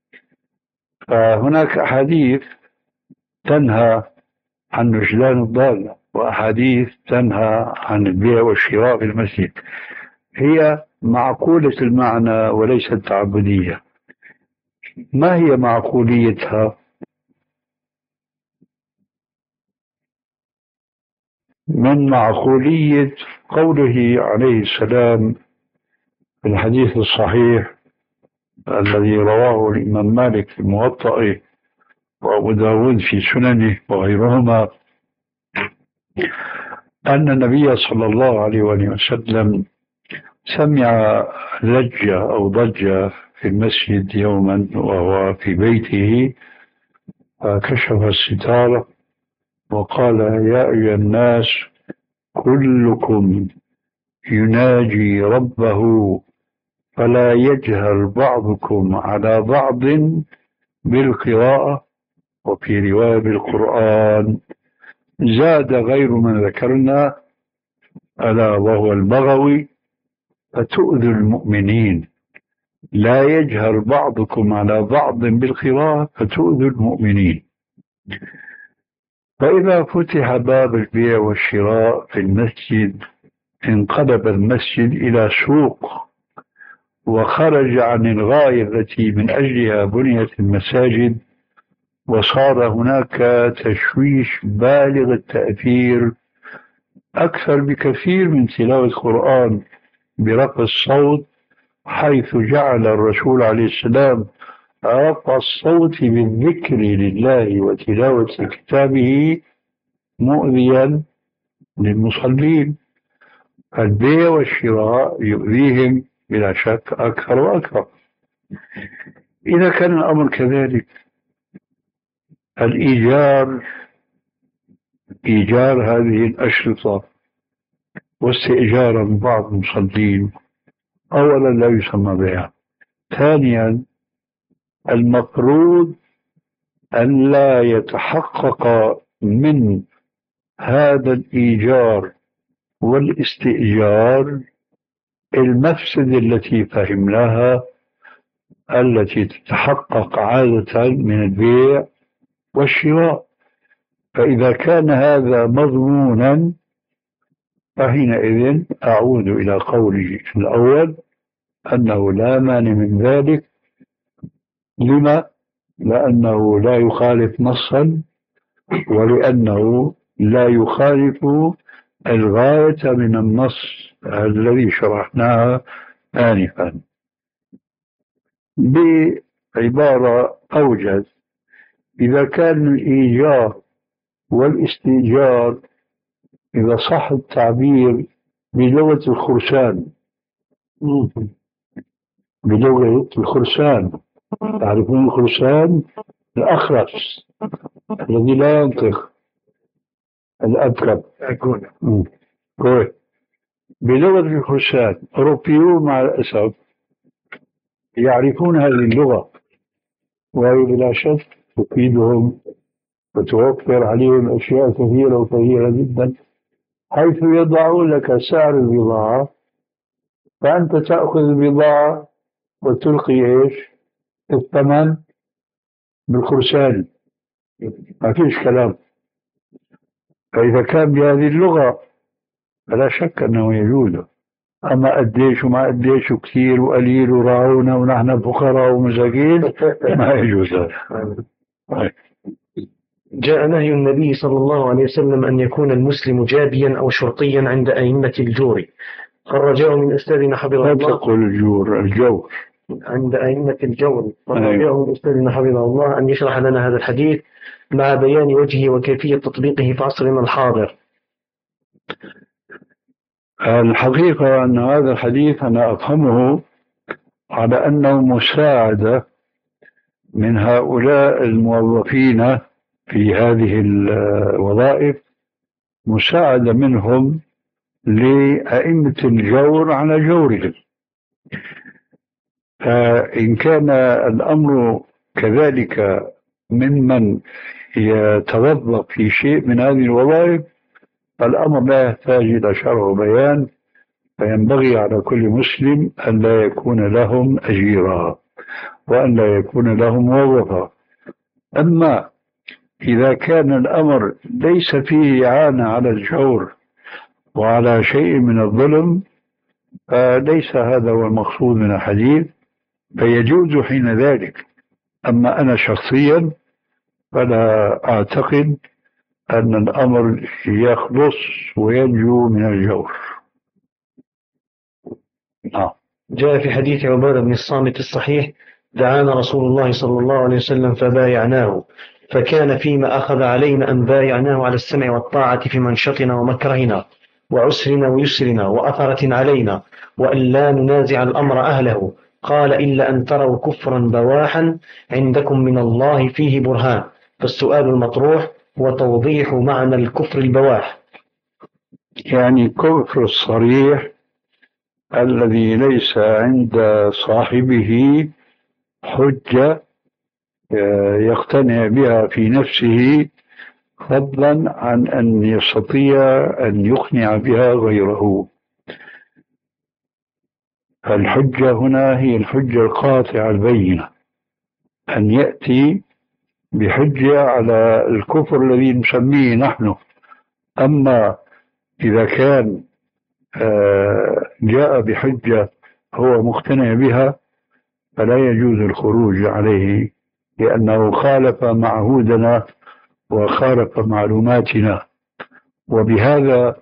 هناك أحاديث تنهى عن نجلان الضالة وأحاديث تنهى عن البيع والشراء في المسجد، هي معقولة المعنى وليست تعبدية. ما هي معقوليتها؟ من معقولية قوله عليه السلام في الحديث الصحيح الذي رواه الإمام مالك في موطئه وأبو داود في سننه وغيرهما، أن النبي صلى الله عليه وسلم سمع لجة أو ضجة في المسجد يوما وهو في بيته، فكشف الستارة وقال: يا أيها الناس كلكم يناجي ربه فلا يجهر بعضكم على بعض بالقراءة، وفي رواية بالقرآن. زاد غير من ذكرنا ألا وهو البغوي: فتؤذوا المؤمنين. لا يجهر بعضكم على بعض بالقراءة فتؤذوا المؤمنين. فإذا فتح باب البيع والشراء في المسجد انقلب المسجد إلى سوق، وخرج عن الغاية التي من أجلها بنيت المساجد، وصار هناك تشويش بالغ التأثير أكثر بكثير من تلاوة القرآن برفع الصوت، حيث جعل الرسول عليه السلام رفع الصوت بالذكر لله وتلاوة كتابه مؤذيا للمصلين. البيع والشراء يؤذيهم بلا شك أكثر وأكثر. إذا كان الأمر كذلك، الإيجار إيجار هذه الأشرطة واستئجار من بعض المصلين أولا لا يسمى بيع. ثانيا المفروض أن لا يتحقق من هذا الإيجار والاستئجار المفسدة التي فهمناها التي تتحقق عادة من البيع والشراء. فإذا كان هذا مضمونا فحينئذ أعود إلى قولي الأول أنه لا مانع من ذلك. لما؟ لأنه لا يخالف نصا، ولأنه لا يخالف الغاية من النص الذي شرحناها آنفا. بعبارة أوجز، إذا كان الإيجار والاستئجار، إذا صح التعبير بلغة الخرسان بلغة الخرسان تعرفون الخرسان الأخرس الذي لا ينطق، الأبكم بلغة الخرسان. أوروبيون مع الأسف يعرفون هذه اللغة، وهي بلا شك تفيدهم وتوفر عليهم أشياء كثيرة وكثيرة جدا، حيث يضعون لك سعر البضاعة فأنت تأخذ البضاعة وتلقي إيش الثمن بالخرسان، ما فيش كلام. فإذا كان بهذه اللغة فلا شك أنه يجوز. أما قديش وما قديش وكثير وقليل وراعونا ونحن فقراء ومساكين ما يجوز هذا. جاء نهي النبي صلى الله عليه وسلم أن يكون المسلم جابيا أو شرطيا عند أئمة الجور، خرجه من أستاذنا حفظه لا الله. تقول الجور، الجور عند أئمة الجور، خرجه من أستاذنا حفظه الله أن يشرح لنا هذا الحديث مع بيان وجهه وكيفية تطبيقه في عصرنا الحاضر. الحقيقة أن هذا الحديث أنا أفهمه على أنه مساعدة من هؤلاء الموظفين في هذه الوظائف، مساعدة منهم لأئمة الجور على جورهم. فإن كان الأمر كذلك ممن يتوظف في شيء من هذه الوظائف فالأمر لا يحتاج إلى شرح وبيان، فينبغي على كل مسلم أن لا يكون لهم أجيرا وأن لا يكون لهم موظفا. أما إذا كان الأمر ليس فيه إعانة على الجور وعلى شيء من الظلم فليس هذا هو المقصود من الحديث، فيجوز حين ذلك. أما أنا شخصيا فلا أعتقد أن الأمر يخلص وينجو من الجور. نعم. جاء في حديث عبادة بن الصامت الصحيح: دعانا رسول الله صلى الله عليه وسلم فبايعناه، فكان فيما أخذ علينا أن بايعناه على السمع والطاعة في منشطنا ومكرهنا وعسرنا ويسرنا وأثرة علينا، وأن لا ننازع الأمر أهله. قال: إلا أن تروا كفرا بواحا عندكم من الله فيه برهان. فالسؤال المطروح هو توضيح معنى الكفر البواح. يعني كفر الصريح الذي ليس عند صاحبه حجة يقتنع بها في نفسه، فضلا عن أن يستطيع أن يقنع بها غيره. فالحجة هنا هي الحجة القاطعة البينة، أن يأتي بحجة على الكفر الذي نسميه نحن. أما إذا كان جاء بحجة هو مقتنع بها فلا يجوز الخروج عليه، لأنه خالف معهودنا وخالف معلوماتنا. وبهذا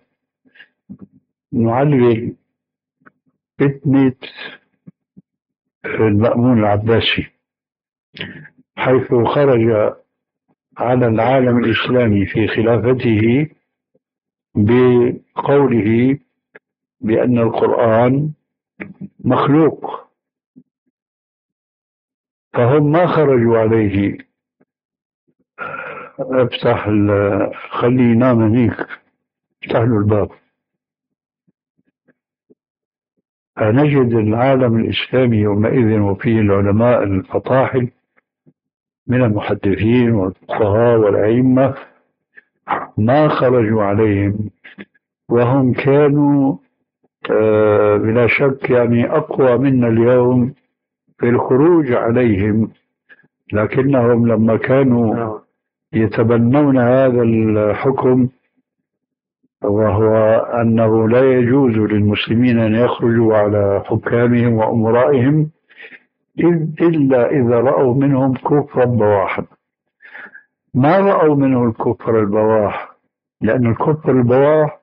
نعلل فتنة المأمون العباسي، حيث خرج على العالم الإسلامي في خلافته بقوله بأن القرآن مخلوق، فهم ما خرجوا عليه. افتح خليه ينام هنيك، افتح له الباب. فنجد العالم الإسلامي يومئذ وفيه العلماء الفطاحل من المحدثين والفقهاء والأئمة ما خرجوا عليهم، وهم كانوا آه بلا شك يعني أقوى منا اليوم في الخروج عليهم، لكنهم لما كانوا يتبنون هذا الحكم، وهو أنه لا يجوز للمسلمين أن يخرجوا على حكامهم وأمرائهم إلا إذا رأوا منهم كفرا بواحا. ما رأوا منه الكفر البواح، لأن الكفر البواح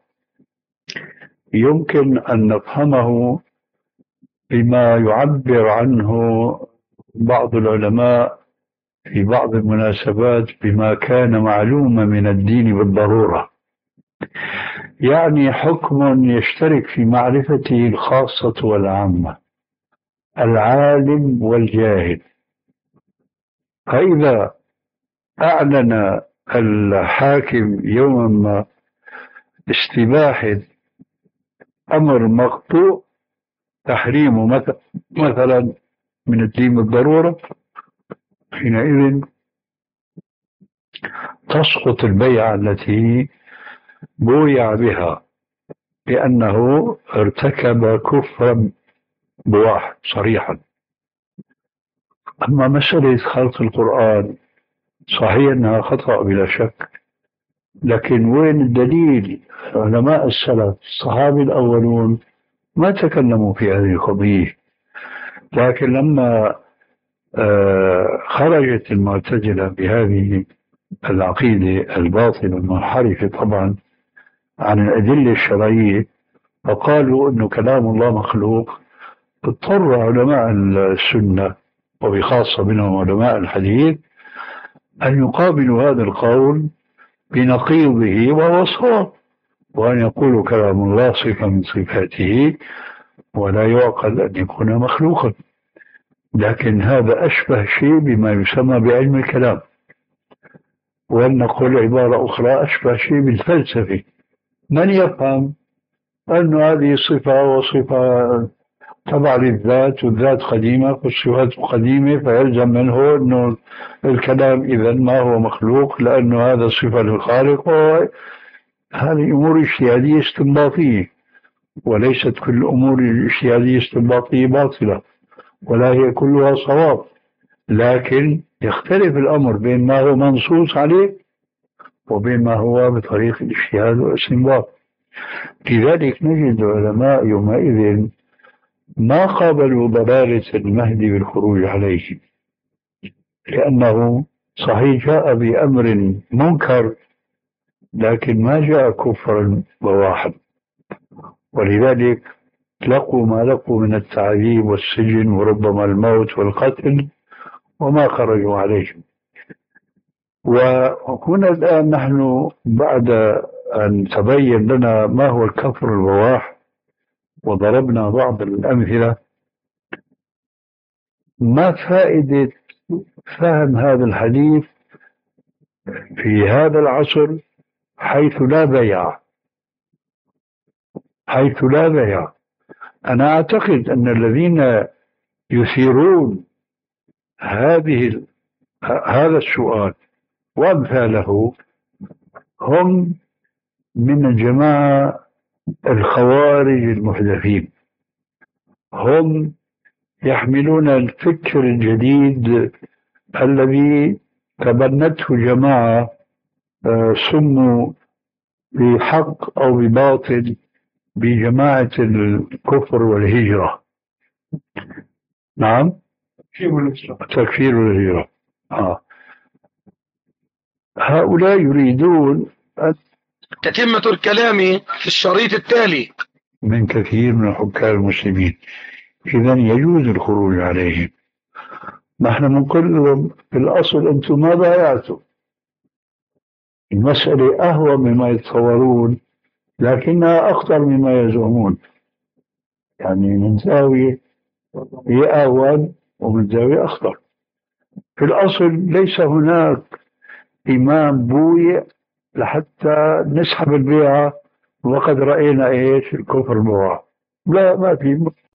يمكن أن نفهمه بما يعبر عنه بعض العلماء في بعض المناسبات بما كان معلوما من الدين بالضرورة، يعني حكم يشترك في معرفته الخاصة والعامة، العالم والجاهل. فإذا أعلن الحاكم يوما ما استباحة أمر مقطوع تحريمه مثلا من الدين بالضرورة، حينئذ تسقط البيعة التي بويع بها، لأنه ارتكب كفرا بواح صريحا. أما مسألة خلق القرآن، صحيح أنها خطأ بلا شك، لكن وين الدليل؟ علماء السلف الصحابة الأولون ما تكلموا في هذه القضية، لكن لما آه خرجت المعتزلة بهذه العقيدة الباطلة المنحرفة طبعا عن الأدلة الشرعية، فقالوا أنه كلام الله مخلوق، اضطر علماء السنة وبخاصة منهم علماء الحديث أن يقابلوا هذا القول بنقيضه وهو صواب، وأن يقولوا كلام الله صفة من صفاته ولا يعقل أن يكون مخلوقا. لكن هذا أشبه شيء بما يسمى بعلم الكلام، ولنقول عبارة أخرى أشبه شيء بالفلسفة. من يفهم أن هذه صفة وصفة تبع للذات، والذات قديمة والصفات قديمة، فيلزم منه أنه الكلام إذا ما هو مخلوق لأنه هذا صفة للخالق. هذه أمور اجتهادية استنباطية، وليست كل أمور الاجتهادية الاستنباطية باطلة، ولا هي كلها صواب، لكن يختلف الأمر بين ما هو منصوص عليه وبين ما هو بطريق الاجتهاد والاستنباط. لذلك نجد علماء يومئذ ما قابلوا ضلالة المهدي بالخروج عليه، لأنه صحيح جاء بأمر منكر لكن ما جاء كفرا بواحد، ولذلك لقوا ما لقوا من التعذيب والسجن وربما الموت والقتل وما خرجوا عليه. وهنا الآن نحن بعد أن تبين لنا ما هو الكفر البواح وضربنا بعض الأمثلة، ما فائدة فهم هذا الحديث في هذا العصر حيث لا بيع حيث لا بيع أنا أعتقد أن الذين يثيرون هذه هذا السؤال وأمثاله هم من الجماعة الخوارج المحدثين، هم يحملون الفكر الجديد الذي تبنته جماعة سموا بحق أو بباطل بجماعة الكفر والهجرة. نعم، تكفير والهجرة. آه. هؤلاء يريدون تتمة الكلام في الشريط التالي من كثير من حكام المسلمين، إذن يجوز الخروج عليهم. نحن نقول لهم في الأصل أنتم ما بايعتم، المسألة أهوى مما يتصورون لكنها أخطر مما يزعمون، يعني من زاوية هي أهون ومن زاوية أخطر. في الأصل ليس هناك إمام بويع لحتى نسحب البيعة وقد رأينا إيش الكفر البواح، لا، ما في.